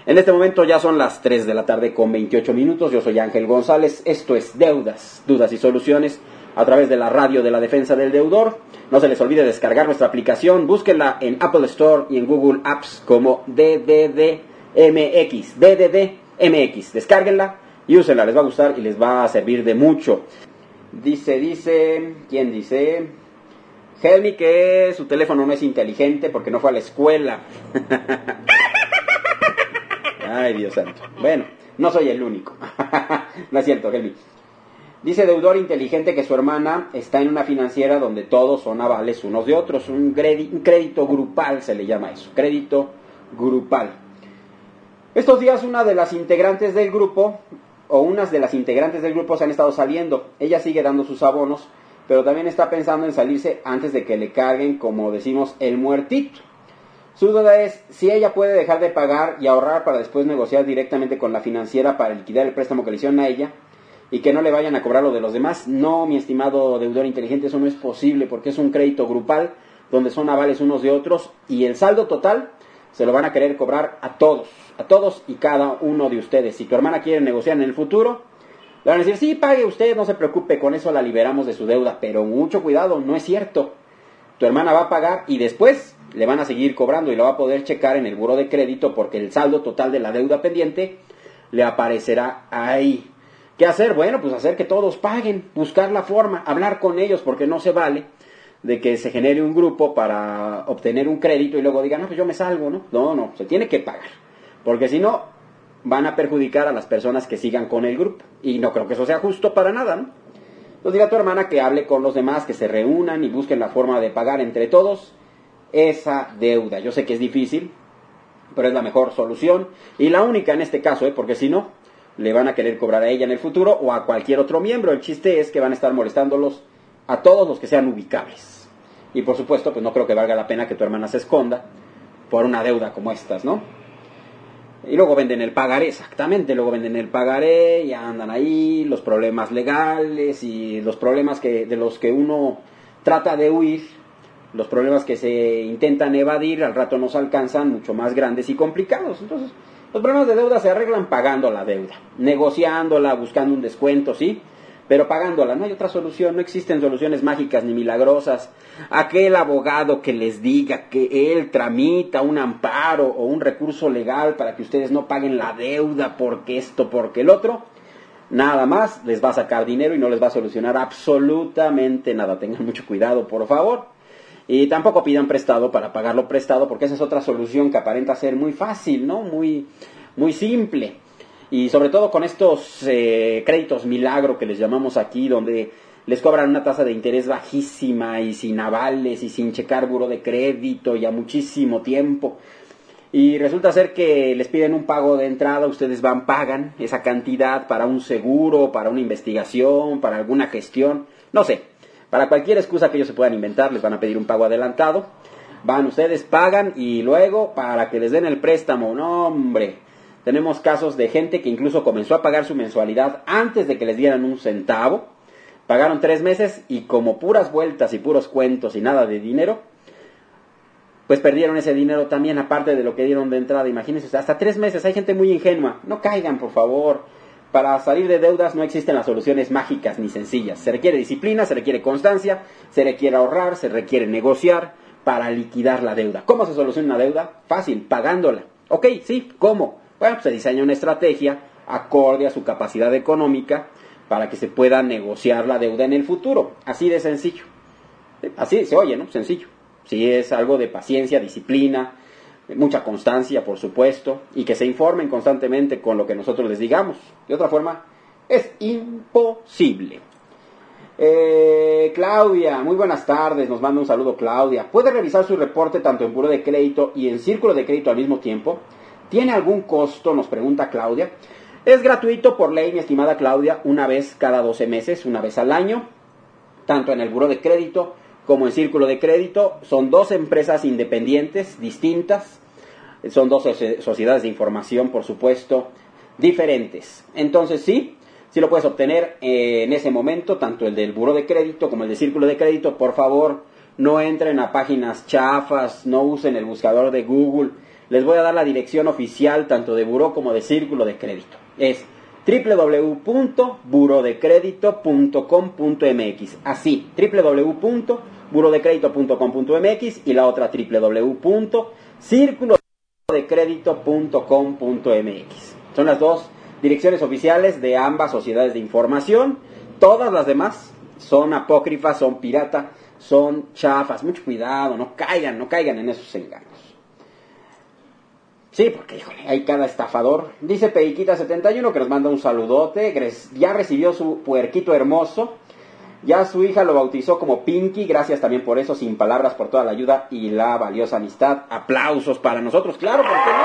En este momento ya son las tres de la tarde con veintiocho minutos. Yo soy Ángel González. Esto es Deudas, Dudas y Soluciones a través de la radio de la defensa del deudor. No se les olvide descargar nuestra aplicación. Búsquenla en Apple Store y en Google Apps como D D D M X. D D D M X. Descárguenla y úsenla. Les va a gustar y les va a servir de mucho. Dice, dice, ¿quién dice? Helmi que su teléfono no es inteligente porque no fue a la escuela. Ay, Dios santo. Bueno, no soy el único. No es cierto, Helmi. Dice deudor inteligente que su hermana está en una financiera donde todos son avales unos de otros. Un crédito, un crédito grupal se le llama eso. Crédito grupal. Estos días una de las integrantes del grupo, o unas de las integrantes del grupo se han estado saliendo. Ella sigue dando sus abonos, pero también está pensando en salirse antes de que le carguen, como decimos, el muertito. Su duda es si ella puede dejar de pagar y ahorrar para después negociar directamente con la financiera para liquidar el préstamo que le hicieron a ella y que no le vayan a cobrar lo de los demás. No, mi estimado deudor inteligente, eso no es posible porque es un crédito grupal donde son avales unos de otros y el saldo total se lo van a querer cobrar a todos, a todos y cada uno de ustedes. Si tu hermana quiere negociar en el futuro, le van a decir, sí, pague usted, no se preocupe, con eso la liberamos de su deuda, pero mucho cuidado, no es cierto. Tu hermana va a pagar y después le van a seguir cobrando y lo va a poder checar en el buró de crédito porque el saldo total de la deuda pendiente le aparecerá ahí. ¿Qué hacer? Bueno, pues hacer que todos paguen, buscar la forma, hablar con ellos porque no se vale de que se genere un grupo para obtener un crédito y luego digan, no, pues yo me salgo, ¿no? No, no, se tiene que pagar, porque si no, van a perjudicar a las personas que sigan con el grupo, y no creo que eso sea justo para nada, ¿no? Entonces diga a tu hermana que hable con los demás, que se reúnan y busquen la forma de pagar entre todos esa deuda. Yo sé que es difícil, pero es la mejor solución, y la única en este caso, ¿eh? Porque si no, le van a querer cobrar a ella en el futuro, o a cualquier otro miembro. El chiste es que van a estar molestándolos a todos los que sean ubicables. Y por supuesto, pues no creo que valga la pena que tu hermana se esconda por una deuda como estas, ¿no? Y luego venden el pagaré, exactamente, luego venden el pagaré y andan ahí los problemas legales y los problemas que, de los que uno trata de huir, los problemas que se intentan evadir, al rato nos alcanzan mucho más grandes y complicados. Entonces, los problemas de deuda se arreglan pagando la deuda, negociándola, buscando un descuento, ¿sí? Pero pagándola, no hay otra solución, no existen soluciones mágicas ni milagrosas. Aquel abogado que les diga que él tramita un amparo o un recurso legal para que ustedes no paguen la deuda porque esto, porque el otro, nada más les va a sacar dinero y no les va a solucionar absolutamente nada. Tengan mucho cuidado, por favor. Y tampoco pidan prestado para pagar lo prestado, porque esa es otra solución que aparenta ser muy fácil, ¿no? Muy, muy simple. Y sobre todo con estos eh, créditos milagro que les llamamos aquí, donde les cobran una tasa de interés bajísima y sin avales y sin checar buró de crédito y a muchísimo tiempo. Y resulta ser que les piden un pago de entrada, ustedes van, pagan esa cantidad para un seguro, para una investigación, para alguna gestión, no sé. Para cualquier excusa que ellos se puedan inventar, les van a pedir un pago adelantado. Van ustedes, pagan y luego para que les den el préstamo, no hombre. Tenemos casos de gente que incluso comenzó a pagar su mensualidad antes de que les dieran un centavo. Pagaron tres meses y como puras vueltas y puros cuentos y nada de dinero, pues perdieron ese dinero también aparte de lo que dieron de entrada. Imagínense, hasta tres meses. Hay gente muy ingenua. No caigan, por favor. Para salir de deudas no existen las soluciones mágicas ni sencillas. Se requiere disciplina, se requiere constancia, se requiere ahorrar, se requiere negociar para liquidar la deuda. ¿Cómo se soluciona una deuda? Fácil, pagándola. Ok, sí, ¿cómo? Bueno, pues se diseña una estrategia acorde a su capacidad económica para que se pueda negociar la deuda en el futuro. Así de sencillo. Así se oye, ¿no? Sencillo. Si es algo de paciencia, disciplina, mucha constancia, por supuesto, y que se informen constantemente con lo que nosotros les digamos. De otra forma, es imposible. Eh, Claudia, muy buenas tardes, nos manda un saludo Claudia. ¿Puede revisar su reporte tanto en buró de crédito y en círculo de crédito al mismo tiempo? ¿Tiene algún costo? Nos pregunta Claudia. Es gratuito por ley, mi estimada Claudia, una vez cada doce meses, una vez al año, tanto en el buró de crédito como en círculo de crédito. Son dos empresas independientes, distintas, son dos sociedades de información, por supuesto, diferentes. Entonces sí, sí lo puedes obtener eh, en ese momento, tanto el del buró de crédito como el de círculo de crédito. Por favor, no entren a páginas chafas, no usen el buscador de Google. les voy a dar la dirección oficial tanto de buró como de círculo de crédito. Es doble u doble u doble u punto buro de crédito punto com punto m x. Así, doble u doble u doble u punto buro de crédito punto com punto m x y la otra doble u doble u doble u punto círculo de crédito punto com punto m x. Son las dos direcciones oficiales de ambas sociedades de información. Todas las demás son apócrifas, son pirata, son chafas. Mucho cuidado, no caigan, no caigan en esos engaños. Sí, porque, híjole, hay cada estafador. Dice Periquita setenta y uno que nos manda un saludote. Ya recibió su puerquito hermoso. Ya su hija lo bautizó como Pinky. Gracias también por eso, sin palabras, por toda la ayuda y la valiosa amistad. Aplausos para nosotros, claro, ¿por qué no?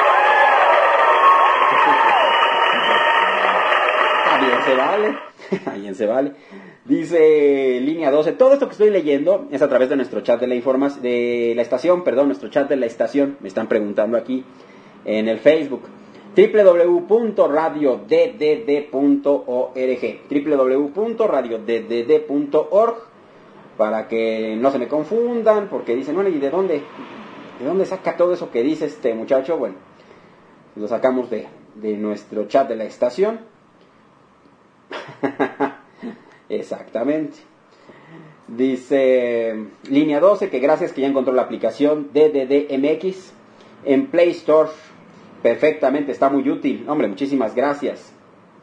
También se vale. También se vale. Dice Línea doce, todo esto que estoy leyendo es a través de nuestro chat de la información, de la estación, perdón, nuestro chat de la estación. Me están preguntando aquí en el Facebook. doble u doble u doble u punto radio d d d punto org, doble u doble u doble u punto radio d d d punto org, para que no se me confundan, porque dicen, bueno, ¿y de dónde? ¿De dónde saca todo eso que dice este muchacho? Bueno, lo sacamos de, de nuestro chat de la estación. Exactamente. Dice Línea doce que gracias que ya encontró la aplicación D D D M X en Play Store. Perfectamente, está muy útil. Hombre, muchísimas gracias.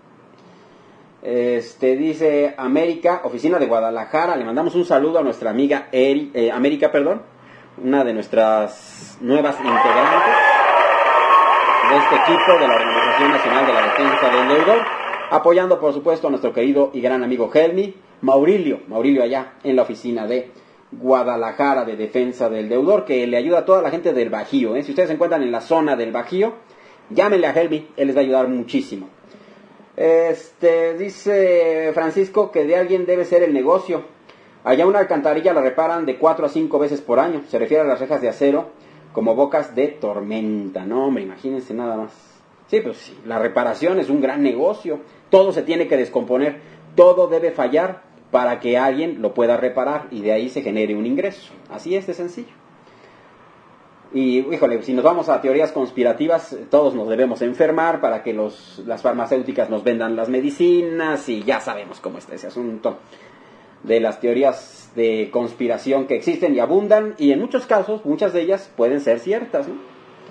Este dice América, oficina de Guadalajara. Le mandamos un saludo a nuestra amiga Eri, eh, América, perdón, una de nuestras nuevas integrantes de este equipo de la Organización Nacional de la Defensa del Deudor, apoyando por supuesto a nuestro querido y gran amigo Helmi, Maurilio, Maurilio allá en la oficina de Guadalajara de Defensa del Deudor, que le ayuda a toda la gente del Bajío, ¿eh? Si ustedes se encuentran en la zona del Bajío, llámenle a Helmi, él les va a ayudar muchísimo. Este dice Francisco que de alguien debe ser el negocio. Allá una alcantarilla la reparan de cuatro a cinco veces por año. Se refiere a las rejas de acero como bocas de tormenta. No, hombre, imagínense nada más. Sí, pues sí, la reparación es un gran negocio. Todo se tiene que descomponer, todo debe fallar para que alguien lo pueda reparar y de ahí se genere un ingreso. Así es de sencillo. Y, híjole, si nos vamos a teorías conspirativas, todos nos debemos enfermar para que los, las farmacéuticas nos vendan las medicinas y ya sabemos cómo está ese asunto de las teorías de conspiración que existen y abundan, y en muchos casos, muchas de ellas pueden ser ciertas, ¿no?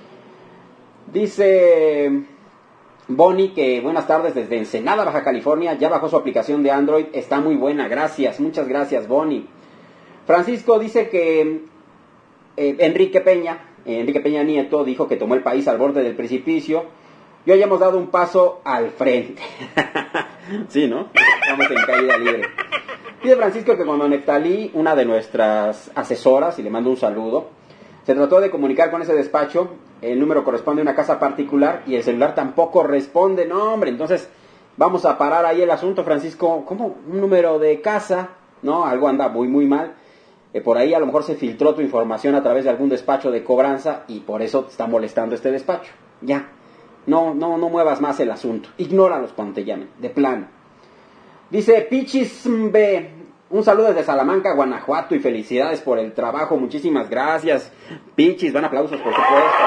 Dice Bonnie que buenas tardes desde Ensenada, Baja California, ya bajó su aplicación de Android, está muy buena, gracias, muchas gracias Bonnie. Francisco dice que eh, Enrique Peña, eh, Enrique Peña Nieto dijo que tomó el país al borde del precipicio, y hoy hemos dado un paso al frente. Sí, ¿no? Estamos en caída libre. Dice Francisco que cuando Neftalí, una de nuestras asesoras, y le mando un saludo, se trató de comunicar con ese despacho, el número corresponde a una casa particular y el celular tampoco responde. No, hombre, entonces vamos a parar ahí el asunto, Francisco. ¿Cómo? Un número de casa, ¿no? Algo anda muy, muy mal. Eh, por ahí a lo mejor se filtró tu información a través de algún despacho de cobranza y por eso te está molestando este despacho. Ya, no, no, no muevas más el asunto. Ignóralos cuando te llamen, de plano. Dice Pichismbe, un saludo desde Salamanca, Guanajuato, y felicidades por el trabajo. Muchísimas gracias, Pichis, van aplausos por supuesto.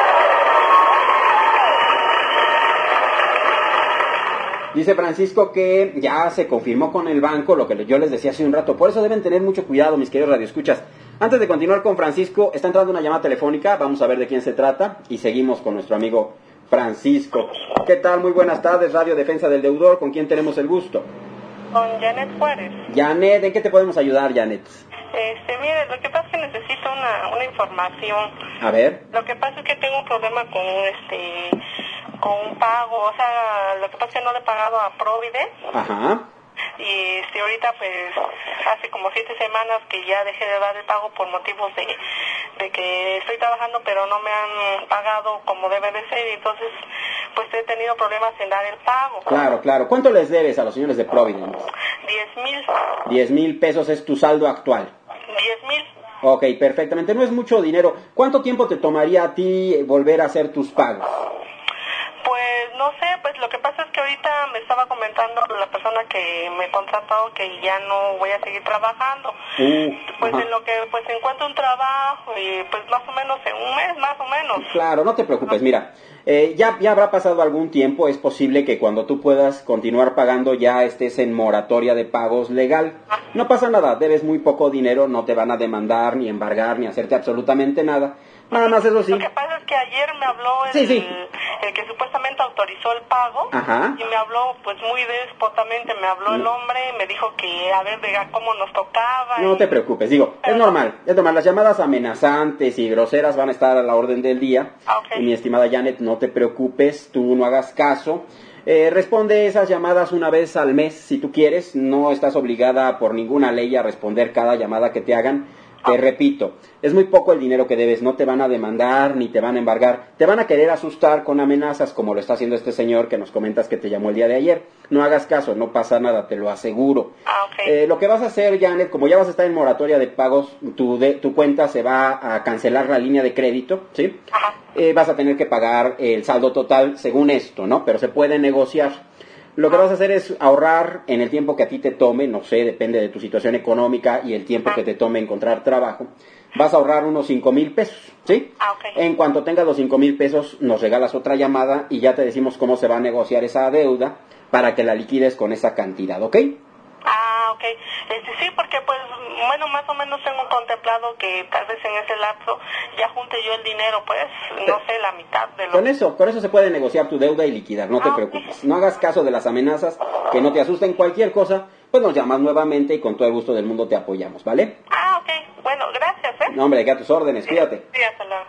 Dice Francisco que ya se confirmó con el banco lo que yo les decía hace un rato. Por eso deben tener mucho cuidado, mis queridos radioescuchas. Antes de continuar con Francisco, está entrando una llamada telefónica. Vamos a ver de quién se trata y seguimos con nuestro amigo Francisco. ¿Qué tal? Muy buenas tardes, Radio Defensa del Deudor. ¿Con quién tenemos el gusto? Con Janet Juárez. Janet, ¿en qué te podemos ayudar, Janet? Este, mire, lo que pasa es que necesito una, una información. A ver. Lo que pasa es que tengo un problema con este, con un pago, o sea, lo que pasa es que no le he pagado a Providence. Ajá. Y este, ahorita pues hace como siete semanas que ya dejé de dar el pago por motivos de, de que estoy trabajando pero no me han pagado como debe de ser, y entonces pues he tenido problemas en dar el pago. Claro, claro. ¿Cuánto les debes a los señores de Providence? Diez mil. Diez mil pesos es tu saldo actual. Diez mil. Ok, perfectamente. No es mucho dinero. ¿Cuánto tiempo te tomaría a ti volver a hacer tus pagos? Pues no sé, pues lo que pasa es que ahorita me estaba comentando la persona que me contrató que ya no voy a seguir trabajando. Uh, pues ajá. en lo que pues encuentro un trabajo y pues más o menos en un mes, más o menos. Claro, no te preocupes, mira, eh, ya, ya habrá pasado algún tiempo, es posible que cuando tú puedas continuar pagando ya estés en moratoria de pagos legal. No pasa nada, debes muy poco dinero, no te van a demandar, ni embargar, ni hacerte absolutamente nada. Nada más eso sí. Lo que pasa es que ayer me habló el, Sí, sí. el que supuestamente autorizó el pago. Ajá. Y me habló pues muy déspotamente, me habló el hombre y me dijo que a ver de cómo nos tocaba. No y... te preocupes, digo, es normal, es normal, las llamadas amenazantes y groseras van a estar a la orden del día. Ah, okay. Y mi estimada Janet, no te preocupes, tú no hagas caso. Eh, responde esas llamadas una vez al mes si tú quieres, no estás obligada por ninguna ley a responder cada llamada que te hagan. Te repito, es muy poco el dinero que debes, no te van a demandar ni te van a embargar, te van a querer asustar con amenazas como lo está haciendo este señor que nos comentas que te llamó el día de ayer. No hagas caso, no pasa nada, te lo aseguro. Ah, okay. Eh, lo que vas a hacer, Janet, como ya vas a estar en moratoria de pagos, tu, de, tu cuenta se va a cancelar la línea de crédito, ¿sí? Ajá. Eh, vas a tener que pagar el saldo total según esto, ¿no? Pero se puede negociar. Lo que vas a hacer es ahorrar en el tiempo que a ti te tome, no sé, depende de tu situación económica y el tiempo que te tome encontrar trabajo. Vas a ahorrar unos cinco mil pesos, ¿sí? Ah, okay. En cuanto tengas los cinco mil pesos, nos regalas otra llamada y ya te decimos cómo se va a negociar esa deuda para que la liquides con esa cantidad, ¿ok? Ah, ok. Este, sí, porque pues, bueno, más o menos tengo contemplado que tal vez en ese lapso ya junte yo el dinero, pues, no sé, la mitad de lo... Con eso, con eso se puede negociar tu deuda y liquidar, no te Ah, preocupes. ok. No hagas caso de las amenazas, que no te asusten cualquier cosa, pues nos llamas nuevamente y con todo el gusto del mundo te apoyamos, ¿vale? Ah, ok. Bueno, gracias, ¿eh? No, hombre, que a tus órdenes, cuídate. Sí, hasta luego.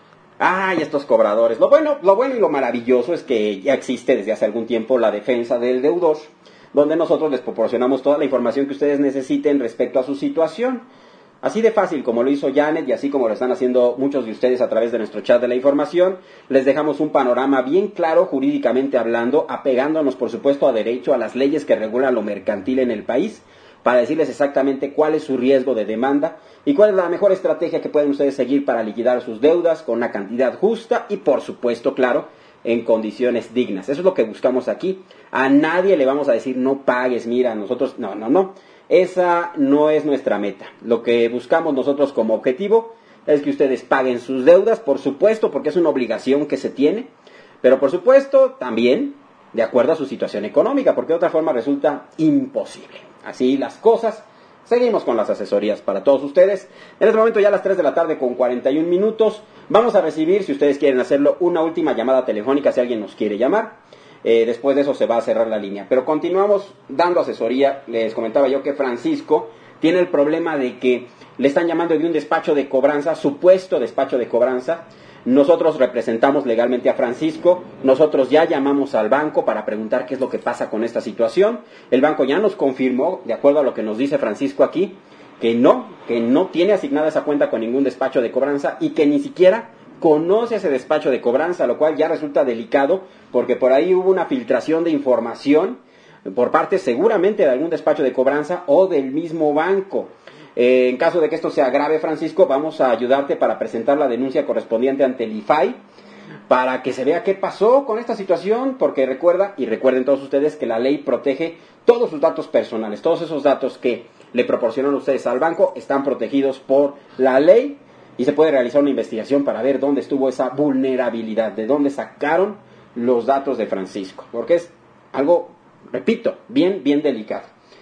Ay, estos cobradores. Lo bueno, lo bueno y lo maravilloso es que ya existe desde hace algún tiempo la defensa del deudor, donde nosotros les proporcionamos toda la información que ustedes necesiten respecto a su situación. Así de fácil como lo hizo Janet y así como lo están haciendo muchos de ustedes a través de nuestro chat de la información, les dejamos un panorama bien claro jurídicamente hablando, apegándonos por supuesto a derecho, a las leyes que regulan lo mercantil en el país, para decirles exactamente cuál es su riesgo de demanda y cuál es la mejor estrategia que pueden ustedes seguir para liquidar sus deudas con una cantidad justa y por supuesto, claro, en condiciones dignas. Eso es lo que buscamos aquí. A nadie le vamos a decir no pagues, mira, nosotros, no, no, no. Esa no es nuestra meta. Lo que buscamos nosotros como objetivo es que ustedes paguen sus deudas, por supuesto, porque es una obligación que se tiene, pero por supuesto también de acuerdo a su situación económica, porque de otra forma resulta imposible. Así las cosas. Seguimos con las asesorías para todos ustedes. En este momento ya a las tres de la tarde con cuarenta y un minutos. Vamos a recibir, si ustedes quieren hacerlo, una última llamada telefónica si alguien nos quiere llamar. Eh, después de eso se va a cerrar la línea. Pero continuamos dando asesoría. Les comentaba yo que Francisco tiene el problema de que le están llamando de un despacho de cobranza, supuesto despacho de cobranza. Nosotros representamos legalmente a Francisco, nosotros ya llamamos al banco para preguntar qué es lo que pasa con esta situación. El banco ya nos confirmó, de acuerdo a lo que nos dice Francisco aquí, que no, que no tiene asignada esa cuenta con ningún despacho de cobranza y que ni siquiera conoce ese despacho de cobranza, lo cual ya resulta delicado porque por ahí hubo una filtración de información por parte seguramente de algún despacho de cobranza o del mismo banco. Eh, en caso de que esto sea grave, Francisco, vamos a ayudarte para presentar la denuncia correspondiente ante el I F A I para que se vea qué pasó con esta situación, porque recuerda, y recuerden todos ustedes, que la ley protege todos sus datos personales. Todos esos datos que le proporcionan ustedes al banco están protegidos por la ley y se puede realizar una investigación para ver dónde estuvo esa vulnerabilidad, de dónde sacaron los datos de Francisco, porque es algo, repito, bien, bien delicado.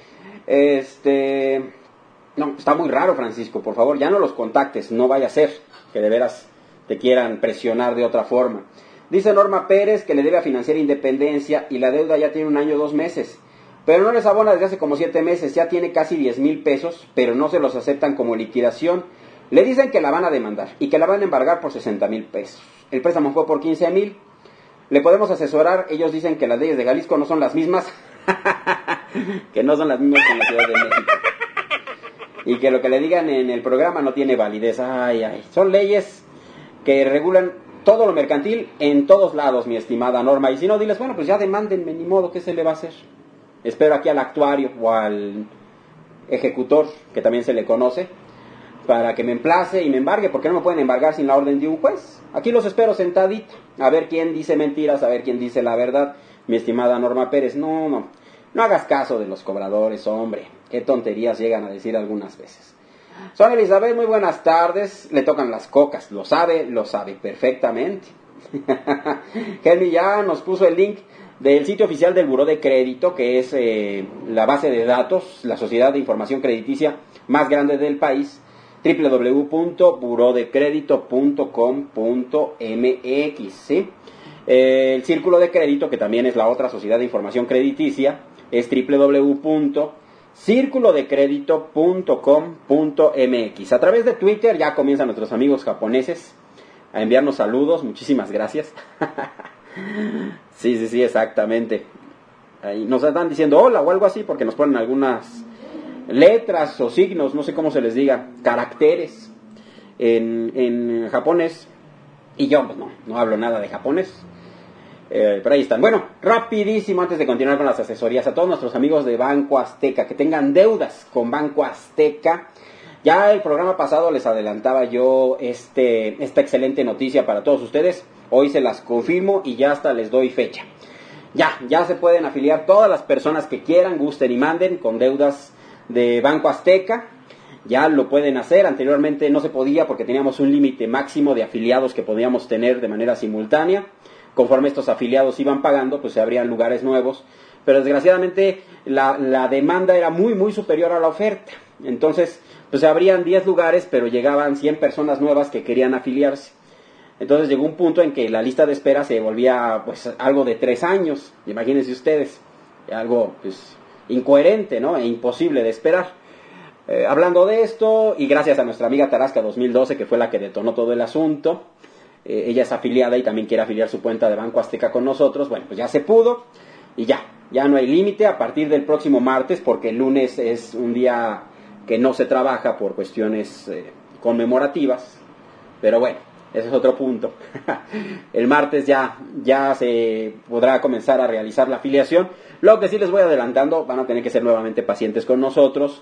Este... No, está muy raro, Francisco, por favor, ya no los contactes, no vaya a ser que de veras te quieran presionar de otra forma. Dice Norma Pérez que le debe a Financiera Independencia y la deuda ya tiene un año, dos meses, pero no les abona desde hace como siete meses, ya tiene casi diez mil pesos, pero no se los aceptan como liquidación. Le dicen que la van a demandar y que la van a embargar por sesenta mil pesos. El préstamo fue por quince mil. Le podemos asesorar, ellos dicen que las leyes de Jalisco no son las mismas, que no son las mismas que en la Ciudad de México. Y que lo que le digan en el programa no tiene validez. Ay, ay. Son leyes que regulan todo lo mercantil en todos lados, mi estimada Norma. Y si no, diles, bueno, pues ya demándenme, ni modo, ¿qué se le va a hacer? Espero aquí al actuario o al ejecutor, que también se le conoce, para que me emplace y me embargue, porque no me pueden embargar sin la orden de un juez. Aquí los espero sentadito, a ver quién dice mentiras, a ver quién dice la verdad. mi estimada Norma Pérez. No, no, no hagas caso de los cobradores, hombre. Qué tonterías llegan a decir algunas veces. Sonia Elizabeth, muy buenas tardes. Le tocan las cocas, lo sabe, lo sabe perfectamente. Helmi ya nos puso el link del sitio oficial del Buró de Crédito, que es eh, la base de datos, la sociedad de información crediticia más grande del país, doble u doble u doble u punto buró de crédito punto com punto m x, ¿sí? Eh, el Círculo de Crédito, que también es la otra sociedad de información crediticia, es doble u doble u doble u punto círculo de crédito punto com punto m x. A través de Twitter ya comienzan nuestros amigos japoneses a enviarnos saludos, muchísimas gracias. Sí, sí, sí, exactamente. Ahí nos están diciendo hola o algo así porque nos ponen algunas letras o signos, no sé cómo se les diga, caracteres en, en japonés. Y yo pues no, no hablo nada de japonés. Eh, pero ahí están. Bueno, rapidísimo antes de continuar con las asesorías, a todos nuestros amigos de Banco Azteca que tengan deudas con Banco Azteca. Ya el programa pasado les adelantaba yo este, esta excelente noticia para todos ustedes. Hoy se las confirmo y ya hasta les doy fecha. Ya, ya se pueden afiliar todas las personas que quieran, gusten y manden con deudas de Banco Azteca. Ya lo pueden hacer. Anteriormente no se podía porque teníamos un límite máximo de afiliados que podíamos tener de manera simultánea. Conforme estos afiliados iban pagando, pues se abrían lugares nuevos. Pero desgraciadamente la, la demanda era muy, muy superior a la oferta. Entonces, pues se abrían diez lugares, pero llegaban cien personas nuevas que querían afiliarse. Entonces llegó un punto en que la lista de espera se volvía pues algo de tres años. Imagínense ustedes, algo pues incoherente, ¿no? E imposible de esperar. Eh, hablando de esto, y gracias a nuestra amiga Tarasca dos mil doce, que fue la que detonó todo el asunto, eh, ella es afiliada y también quiere afiliar su cuenta de Banco Azteca con nosotros. Bueno, pues ya se pudo y ya, ya no hay límite a partir del próximo martes, porque el lunes es un día que no se trabaja por cuestiones eh, conmemorativas, pero bueno, ese es otro punto. El martes ya, ya se podrá comenzar a realizar la afiliación. Lo que sí les voy adelantando, van a tener que ser nuevamente pacientes con nosotros,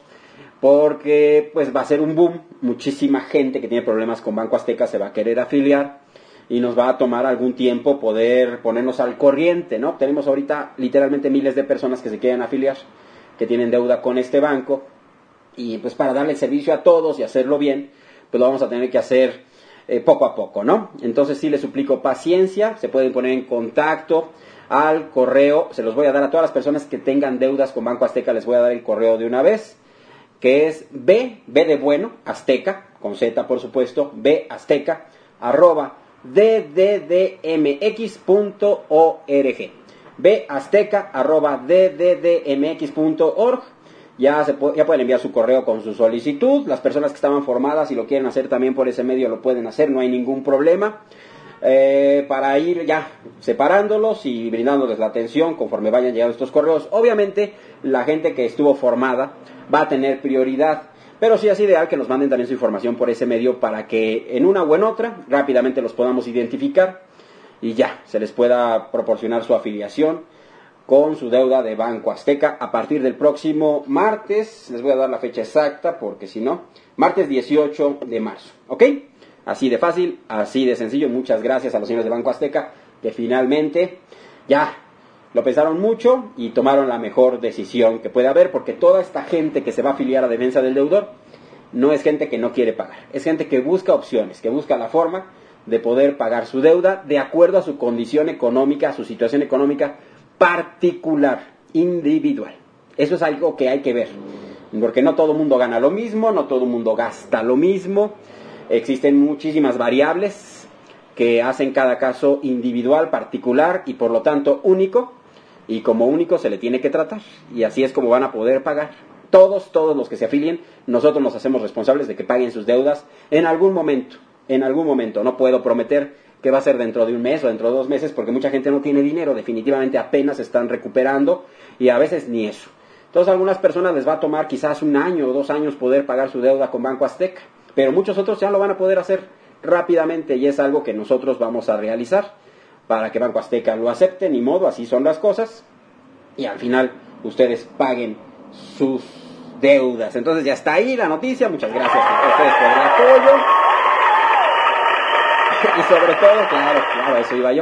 porque pues va a ser un boom. Muchísima gente que tiene problemas con Banco Azteca se va a querer afiliar y nos va a tomar algún tiempo poder ponernos al corriente, ¿no? Tenemos ahorita literalmente miles de personas que se quieren afiliar, que tienen deuda con este banco, y pues para darle servicio a todos y hacerlo bien, pues lo vamos a tener que hacer eh, poco a poco, ¿no? Entonces sí les suplico paciencia. Se pueden poner en contacto al correo, se los voy a dar a todas las personas que tengan deudas con Banco Azteca, les voy a dar el correo de una vez, que es B, B de bueno, Azteca, con Z por supuesto, B Azteca, arroba, d d d m x punto org, B Azteca, arroba, d d d m x punto org. Ya, se puede, ya pueden enviar su correo con su solicitud. Las personas que estaban formadas y lo quieren hacer también por ese medio lo pueden hacer, no hay ningún problema. Eh, para ir ya separándolos y brindándoles la atención conforme vayan llegando estos correos. Obviamente la gente que estuvo formada va a tener prioridad, pero sí es ideal que nos manden también su información por ese medio para que en una o en otra rápidamente los podamos identificar y ya se les pueda proporcionar su afiliación con su deuda de Banco Azteca a partir del próximo martes. Les voy a dar la fecha exacta porque si no, martes dieciocho de marzo, ¿ok? Así de fácil, así de sencillo. Muchas gracias a los señores de Banco Azteca que finalmente ya lo pensaron mucho y tomaron la mejor decisión que puede haber, porque toda esta gente que se va a afiliar a Defensa del Deudor no es gente que no quiere pagar, es gente que busca opciones, que busca la forma de poder pagar su deuda de acuerdo a su condición económica, a su situación económica particular, individual. Eso es algo que hay que ver, porque no todo el mundo gana lo mismo, no todo el mundo gasta lo mismo. Existen muchísimas variables que hacen cada caso individual, particular y por lo tanto único, y como único se le tiene que tratar, y así es como van a poder pagar. Todos, todos los que se afilien, nosotros nos hacemos responsables de que paguen sus deudas en algún momento, en algún momento. No puedo prometer que va a ser dentro de un mes o dentro de dos meses, porque mucha gente no tiene dinero, definitivamente apenas se están recuperando, y a veces ni eso. Entonces a algunas personas les va a tomar quizás un año o dos años poder pagar su deuda con Banco Azteca, pero muchos otros ya lo van a poder hacer rápidamente, y es algo que nosotros vamos a realizar para que Banco Azteca lo acepte. Ni modo, así son las cosas, y al final ustedes paguen sus deudas. Entonces ya está ahí la noticia. Muchas gracias a ustedes por el apoyo y sobre todo, claro, claro, eso iba yo,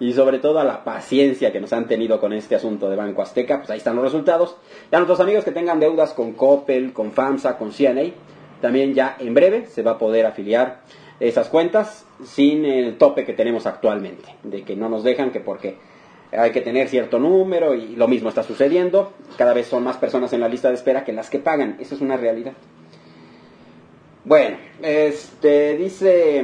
y sobre todo a la paciencia que nos han tenido con este asunto de Banco Azteca. Pues ahí están los resultados. Y a nuestros amigos que tengan deudas con Coppel, con FAMSA, con C N A, también ya en breve se va a poder afiliar esas cuentas sin el tope que tenemos actualmente, de que no nos dejan, que porque hay que tener cierto número, y lo mismo está sucediendo. Cada vez son más personas en la lista de espera que las que pagan. Eso es una realidad. Bueno, este dice,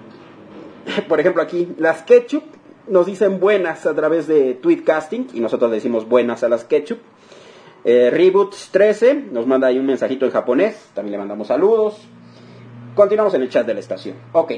por ejemplo aquí, las ketchup nos dicen buenas a través de Tweetcasting, y nosotros decimos buenas a las ketchup. eh, Reboots trece nos manda ahí un mensajito en japonés, también le mandamos saludos. Continuamos en el chat de la estación. Ok,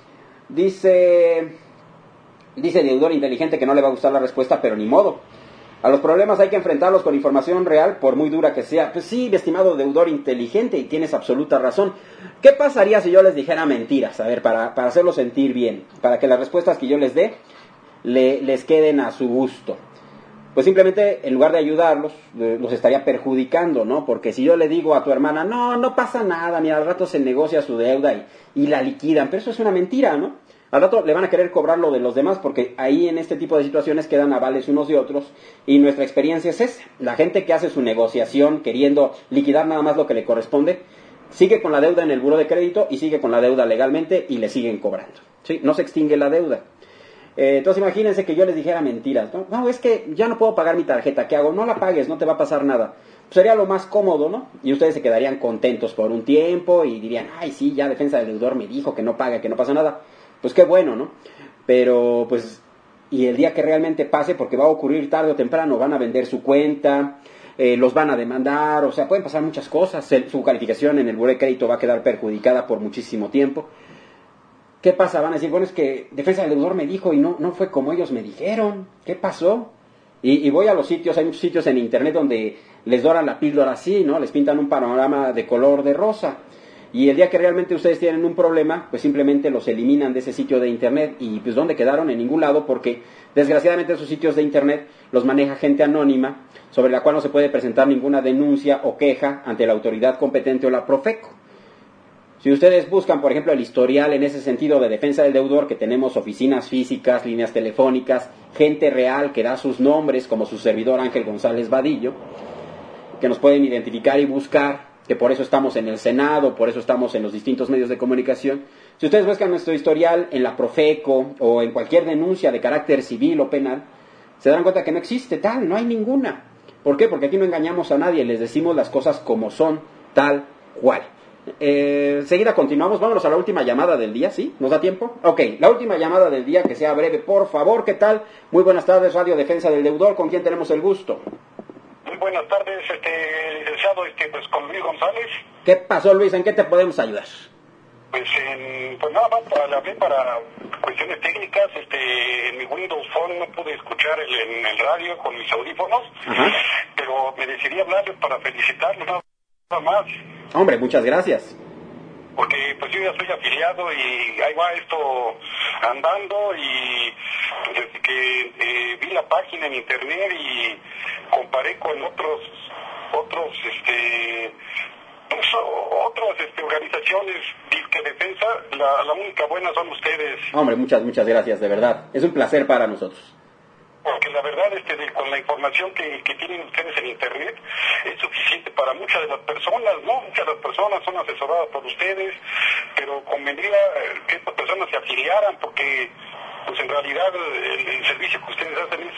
dice dice deudor inteligente que no le va a gustar la respuesta, pero ni modo. A los problemas hay que enfrentarlos con información real, por muy dura que sea. Pues sí, mi estimado deudor inteligente, y tienes absoluta razón. ¿Qué pasaría si yo les dijera mentiras? A ver, para, para hacerlos sentir bien, para que las respuestas que yo les dé le, les queden a su gusto. Pues simplemente, en lugar de ayudarlos, los estaría perjudicando, ¿no? Porque si yo le digo a tu hermana, no, no pasa nada, mira, al rato se negocia su deuda y, y la liquidan, pero eso es una mentira, ¿no? Al rato le van a querer cobrar lo de los demás, porque ahí en este tipo de situaciones quedan avales unos de otros, y nuestra experiencia es esa. La gente que hace su negociación queriendo liquidar nada más lo que le corresponde, sigue con la deuda en el buró de crédito y sigue con la deuda legalmente y le siguen cobrando, ¿sí? No se extingue la deuda. Eh, entonces imagínense que yo les dijera mentiras, ¿no? No, es que ya no puedo pagar mi tarjeta, ¿qué hago? No la pagues, no te va a pasar nada. Pues sería lo más cómodo, ¿no? Y ustedes se quedarían contentos por un tiempo y dirían, ay, sí, ya Defensa del Deudor me dijo que no paga, que no pasa nada. Pues qué bueno, ¿no? Pero, pues, y el día que realmente pase, porque va a ocurrir tarde o temprano, van a vender su cuenta, eh, los van a demandar, o sea, pueden pasar muchas cosas, el, su calificación en el buró de crédito va a quedar perjudicada por muchísimo tiempo. ¿Qué pasa? Van a decir, bueno, es que Defensa del Deudor me dijo y no, no fue como ellos me dijeron. ¿Qué pasó? Y, y voy a los sitios, hay muchos sitios en internet donde les doran la píldora así, ¿no? Les pintan un panorama de color de rosa. Y el día que realmente ustedes tienen un problema, pues simplemente los eliminan de ese sitio de internet. Y pues ¿dónde quedaron? En ningún lado, porque desgraciadamente esos sitios de internet los maneja gente anónima, sobre la cual no se puede presentar ninguna denuncia o queja ante la autoridad competente o la Profeco. Si ustedes buscan, por ejemplo, el historial en ese sentido de Defensa del Deudor, que tenemos oficinas físicas, líneas telefónicas, gente real que da sus nombres, como su servidor Ángel González Vadillo, que nos pueden identificar y buscar, que por eso estamos en el Senado, por eso estamos en los distintos medios de comunicación. Si ustedes buscan nuestro historial en la Profeco o en cualquier denuncia de carácter civil o penal, se darán cuenta que no existe tal, no hay ninguna. ¿Por qué? Porque aquí no engañamos a nadie, les decimos las cosas como son, tal cual. Eh, seguida continuamos, vámonos a la última llamada del día, ¿sí? ¿Nos da tiempo? Ok, la última llamada del día, que sea breve, por favor. ¿Qué tal? Muy buenas tardes, Radio Defensa del Deudor, ¿con quién tenemos el gusto? Muy buenas tardes, este, licenciado, este, pues con Luis González. ¿Qué pasó, Luis? ¿En qué te podemos ayudar? Pues, en, pues nada más para, le hablé para cuestiones técnicas, este, en mi Windows Phone no pude escuchar el, en el radio con mis audífonos. Ajá. Pero me decidí hablarles para felicitarlos nada más. Hombre, muchas gracias. Porque pues yo ya soy afiliado y ahí va esto andando, y desde que eh, vi la página en internet y comparé con otros otros este pues, otras este, organizaciones de defensa, la, la única buena son ustedes. Hombre, muchas muchas gracias, de verdad, es un placer para nosotros. Porque la verdad, este, de, con la información que, que tienen ustedes en internet, es suficiente para muchas de las personas, ¿no? Muchas de las personas son asesoradas por ustedes, pero convendría que estas personas se afiliaran, porque pues en realidad el, el servicio que ustedes hacen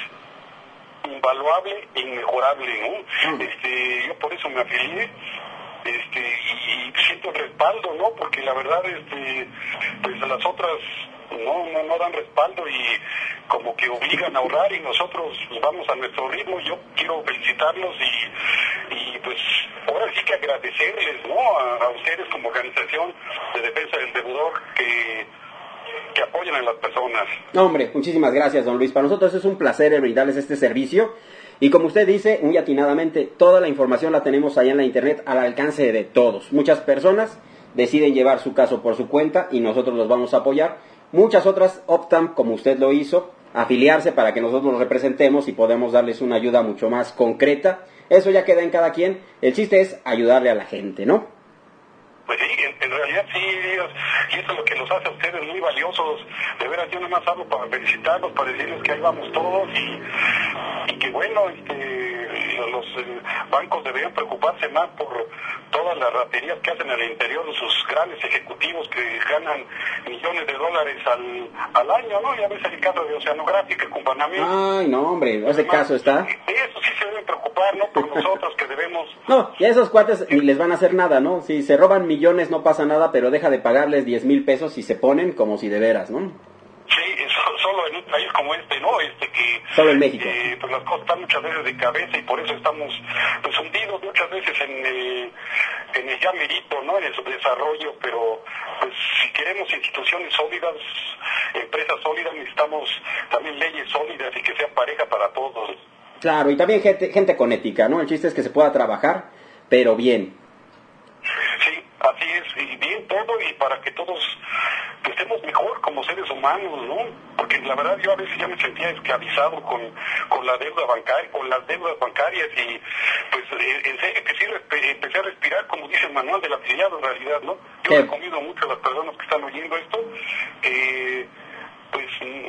es invaluable e inmejorable, ¿no? Mm. Este, yo por eso me afilié. Este, y, y siento el respaldo, ¿no? Porque la verdad, este, pues las otras no, no, no dan respaldo y como que obligan a ahorrar, y nosotros vamos a nuestro ritmo. Yo quiero felicitarlos y, y pues ahora sí que agradecerles, ¿no? A, a ustedes como organización de defensa del deudor que, que apoyan a las personas. No, hombre, muchísimas gracias, don Luis. Para nosotros es un placer brindarles este servicio. Y como usted dice, muy atinadamente, toda la información la tenemos allá en la internet al alcance de todos. Muchas personas deciden llevar su caso por su cuenta y nosotros los vamos a apoyar. Muchas otras optan, como usted lo hizo, a afiliarse para que nosotros los representemos y podemos darles una ayuda mucho más concreta. Eso ya queda en cada quien. El chiste es ayudarle a la gente, ¿no? Pues sí, en, en realidad sí, y eso es lo que los hace a ustedes muy valiosos. De veras, yo nada más hablo para felicitarlos, para decirles que ahí vamos todos y, y que bueno, este, los eh, bancos deberían preocuparse más por todas las raterías que hacen al interior de sus grandes ejecutivos que ganan millones de dólares al, al año, ¿no? Ya ves el caso de Oceanográfica con Banamex. Ay, no, hombre, ese caso está. De eso sí se deben preocupar, ¿no? Por nosotros que debemos... No, y a esos cuates ni les van a hacer nada, ¿no? Si se roban millones no pasa nada, pero deja de pagarles diez mil pesos y se ponen como si de veras, ¿no? Sí, so, solo en un país como este, ¿no? Este que... Solo en México. Eh, pues las cosas están muchas veces de cabeza y por eso estamos pues hundidos muchas veces en el, en el ya merito, ¿no? En el subdesarrollo, pero pues si queremos instituciones sólidas, empresas sólidas, necesitamos también leyes sólidas y que sea pareja para todos. Claro, y también gente, gente con ética, ¿no? El chiste es que se pueda trabajar, pero bien. Sí, así es, y bien todo, y para que todos que estemos mejor como seres humanos, ¿no? Porque la verdad yo a veces ya me sentía esclavizado con, con la deuda bancaria, con las deudas bancarias, y pues en serio que sí empecé a respirar, como dice el manual del afiliado en realidad, ¿no? Yo ¿Qué? recomiendo mucho a las personas que están oyendo esto, que pues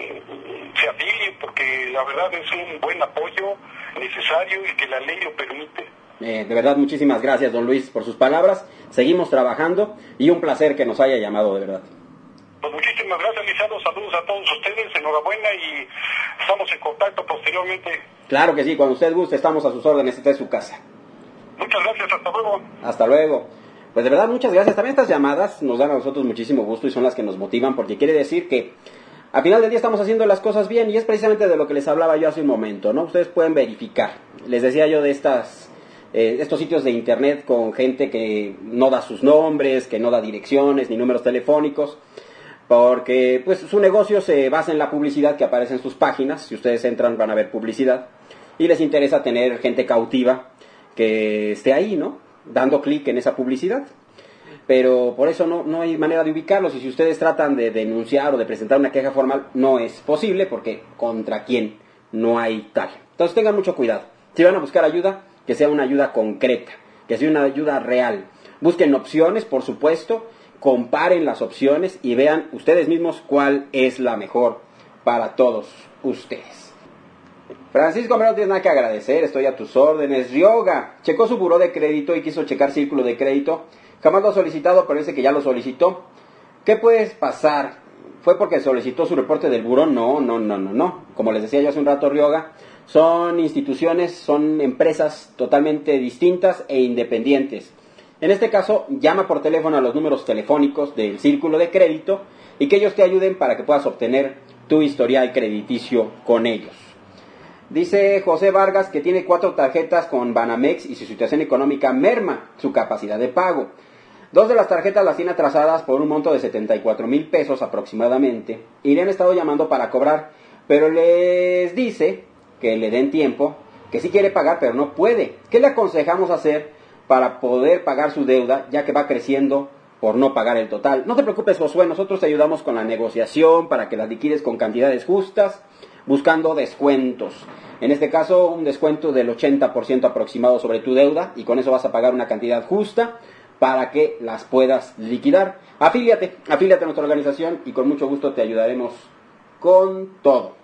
se afilien, porque la verdad es un buen apoyo necesario y que la ley lo permite. Eh, de verdad, muchísimas gracias, don Luis, por sus palabras. Seguimos trabajando y un placer que nos haya llamado, de verdad. Pues muchísimas gracias, Lizardo. Saludos a todos ustedes. Enhorabuena y estamos en contacto posteriormente. Claro que sí, cuando usted guste, estamos a sus órdenes. Esta es su casa. Muchas gracias. Hasta luego. Hasta luego. Pues de verdad, muchas gracias. También estas llamadas nos dan a nosotros muchísimo gusto y son las que nos motivan, porque quiere decir que al final del día estamos haciendo las cosas bien, y es precisamente de lo que les hablaba yo hace un momento, ¿no? Ustedes pueden verificar. Les decía yo de estas... Eh, estos sitios de internet con gente que no da sus nombres, que no da direcciones ni números telefónicos, porque pues su negocio se basa en la publicidad que aparece en sus páginas. Si ustedes entran van a ver publicidad y les interesa tener gente cautiva que esté ahí, ¿no? Dando clic en esa publicidad. Pero por eso no, no hay manera de ubicarlos, y si ustedes tratan de denunciar o de presentar una queja formal, no es posible, porque contra quién no hay tal. Entonces tengan mucho cuidado. Si van a buscar ayuda, que sea una ayuda concreta, que sea una ayuda real. Busquen opciones, por supuesto, comparen las opciones y vean ustedes mismos cuál es la mejor para todos ustedes. Francisco, no tienes nada que agradecer, estoy a tus órdenes. Ryoga, checó su buró de crédito y quiso checar círculo de crédito. Jamás lo ha solicitado, pero dice que ya lo solicitó. ¿Qué puede pasar? ¿Fue porque solicitó su reporte del buró? No, no, no, no, no. Como les decía yo hace un rato, Ryoga, son instituciones, son empresas totalmente distintas e independientes. En este caso, llama por teléfono a los números telefónicos del círculo de crédito y que ellos te ayuden para que puedas obtener tu historial crediticio con ellos. Dice José Vargas que tiene cuatro tarjetas con Banamex y su situación económica merma su capacidad de pago. Dos de las tarjetas las tiene atrasadas por un monto de setenta y cuatro mil pesos aproximadamente y le han estado llamando para cobrar, pero les dice que le den tiempo, que sí quiere pagar pero no puede. ¿Qué le aconsejamos hacer para poder pagar su deuda, ya que va creciendo por no pagar el total? No te preocupes, Josué, nosotros te ayudamos con la negociación para que las liquides con cantidades justas, buscando descuentos. En este caso, un descuento del ochenta por ciento aproximado sobre tu deuda, y con eso vas a pagar una cantidad justa para que las puedas liquidar. Afíliate, afíliate a nuestra organización y con mucho gusto te ayudaremos con todo.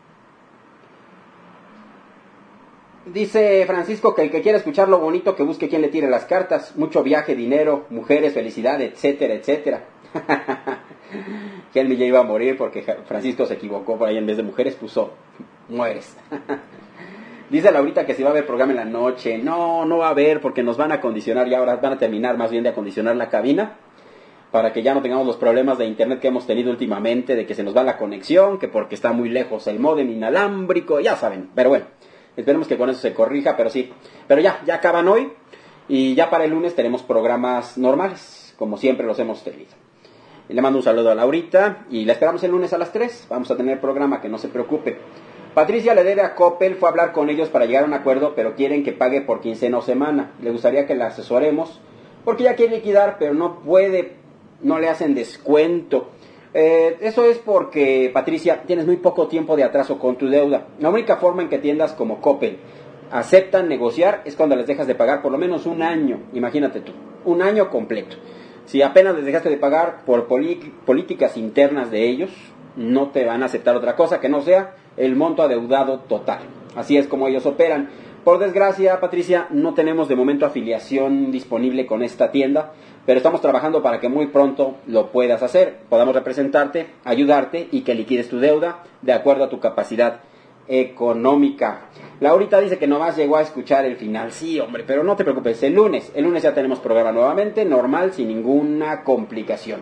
Dice Francisco que el que quiera escuchar lo bonito, que busque quien le tire las cartas. Mucho viaje, dinero, mujeres, felicidad, etcétera, etcétera. Que él ya iba a morir porque Francisco se equivocó por ahí, en vez de mujeres puso mueres. Dice Laurita que si va a haber programa en la noche. No, no va a haber, porque nos van a acondicionar, y ahora van a terminar más bien de acondicionar la cabina, para que ya no tengamos los problemas de internet que hemos tenido últimamente, de que se nos va la conexión, que porque está muy lejos el módem inalámbrico, ya saben. Pero bueno, esperemos que con eso se corrija, pero sí. Pero ya, ya acaban hoy, y ya para el lunes tenemos programas normales, como siempre los hemos tenido. Y le mando un saludo a Laurita, y la esperamos el lunes a las tres. Vamos a tener programa, que no se preocupe. Patricia le debe a Coppel, fue a hablar con ellos para llegar a un acuerdo, pero quieren que pague por quincena o semana. Le gustaría que la asesoremos, porque ya quiere liquidar, pero no puede, no le hacen descuento. Eh, eso es porque, Patricia, tienes muy poco tiempo de atraso con tu deuda. La única forma en que tiendas como Coppel aceptan negociar es cuando les dejas de pagar por lo menos un año. Imagínate tú, un año completo. Si apenas les dejaste de pagar por poli- políticas internas de ellos, no te van a aceptar otra cosa que no sea el monto adeudado total. Así es como ellos operan. Por desgracia, Patricia, no tenemos de momento afiliación disponible con esta tienda, pero estamos trabajando para que muy pronto lo puedas hacer, podamos representarte, ayudarte y que liquides tu deuda de acuerdo a tu capacidad económica. Laurita dice que nomás llegó a escuchar el final. Sí, hombre, pero no te preocupes, el lunes, el lunes ya tenemos programa nuevamente, normal, sin ninguna complicación.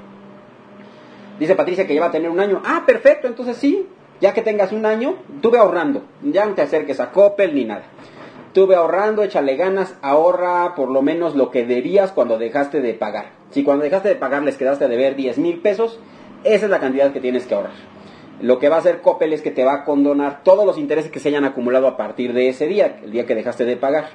Dice Patricia que ya va a tener un año. Ah, perfecto, entonces sí, ya que tengas un año, tú ve ahorrando, ya no te acerques a Coppel ni nada. Tú ve ahorrando, échale ganas, ahorra por lo menos lo que debías cuando dejaste de pagar. Si cuando dejaste de pagar les quedaste a deber diez mil pesos, esa es la cantidad que tienes que ahorrar. Lo que va a hacer Coppel es que te va a condonar todos los intereses que se hayan acumulado a partir de ese día, el día que dejaste de pagar.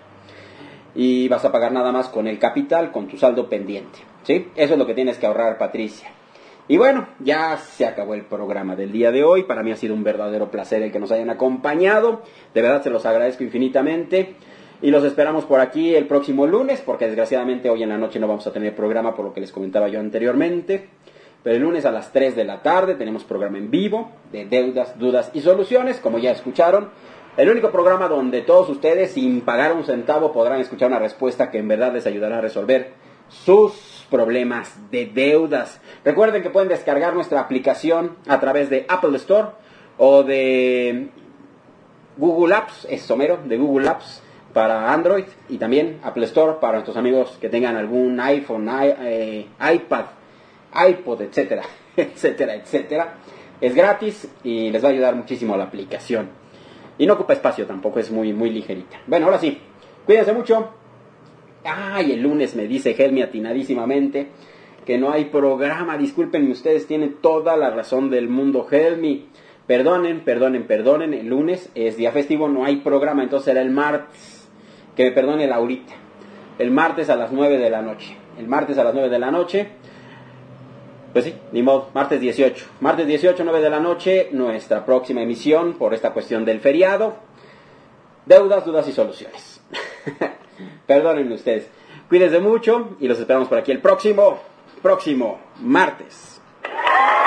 Y vas a pagar nada más con el capital, con tu saldo pendiente, ¿sí? Eso es lo que tienes que ahorrar, Patricia. Y bueno, ya se acabó el programa del día de hoy. Para mí ha sido un verdadero placer el que nos hayan acompañado. De verdad se los agradezco infinitamente. Y los esperamos por aquí el próximo lunes, porque desgraciadamente hoy en la noche no vamos a tener programa por lo que les comentaba yo anteriormente. Pero el lunes a las tres de la tarde tenemos programa en vivo de deudas, dudas y soluciones, como ya escucharon. El único programa donde todos ustedes, sin pagar un centavo, podrán escuchar una respuesta que en verdad les ayudará a resolver sus problemas de deudas. Recuerden que pueden descargar nuestra aplicación a través de Apple Store o de Google Apps, es Somero, de Google Apps para Android, y también Apple Store para nuestros amigos que tengan algún iPhone, i, eh, iPad, iPod, etcétera, etcétera, etcétera. Es gratis y les va a ayudar muchísimo la aplicación. Y no ocupa espacio tampoco, es muy, muy ligerita. Bueno, ahora sí, cuídense mucho. Ay, el lunes me dice Helmi atinadísimamente que no hay programa. Discúlpenme, ustedes tienen toda la razón del mundo, Helmi. Perdonen, perdonen, perdonen. El lunes es día festivo, no hay programa, entonces será el martes. Que me perdone Laurita. El martes a las nueve de la noche. El martes a las nueve de la noche. Pues sí, ni modo, martes dieciocho. Martes dieciocho, nueve de la noche, nuestra próxima emisión por esta cuestión del feriado. Deudas, dudas y soluciones. Perdónenme ustedes. Cuídense mucho y los esperamos por aquí el próximo, próximo martes.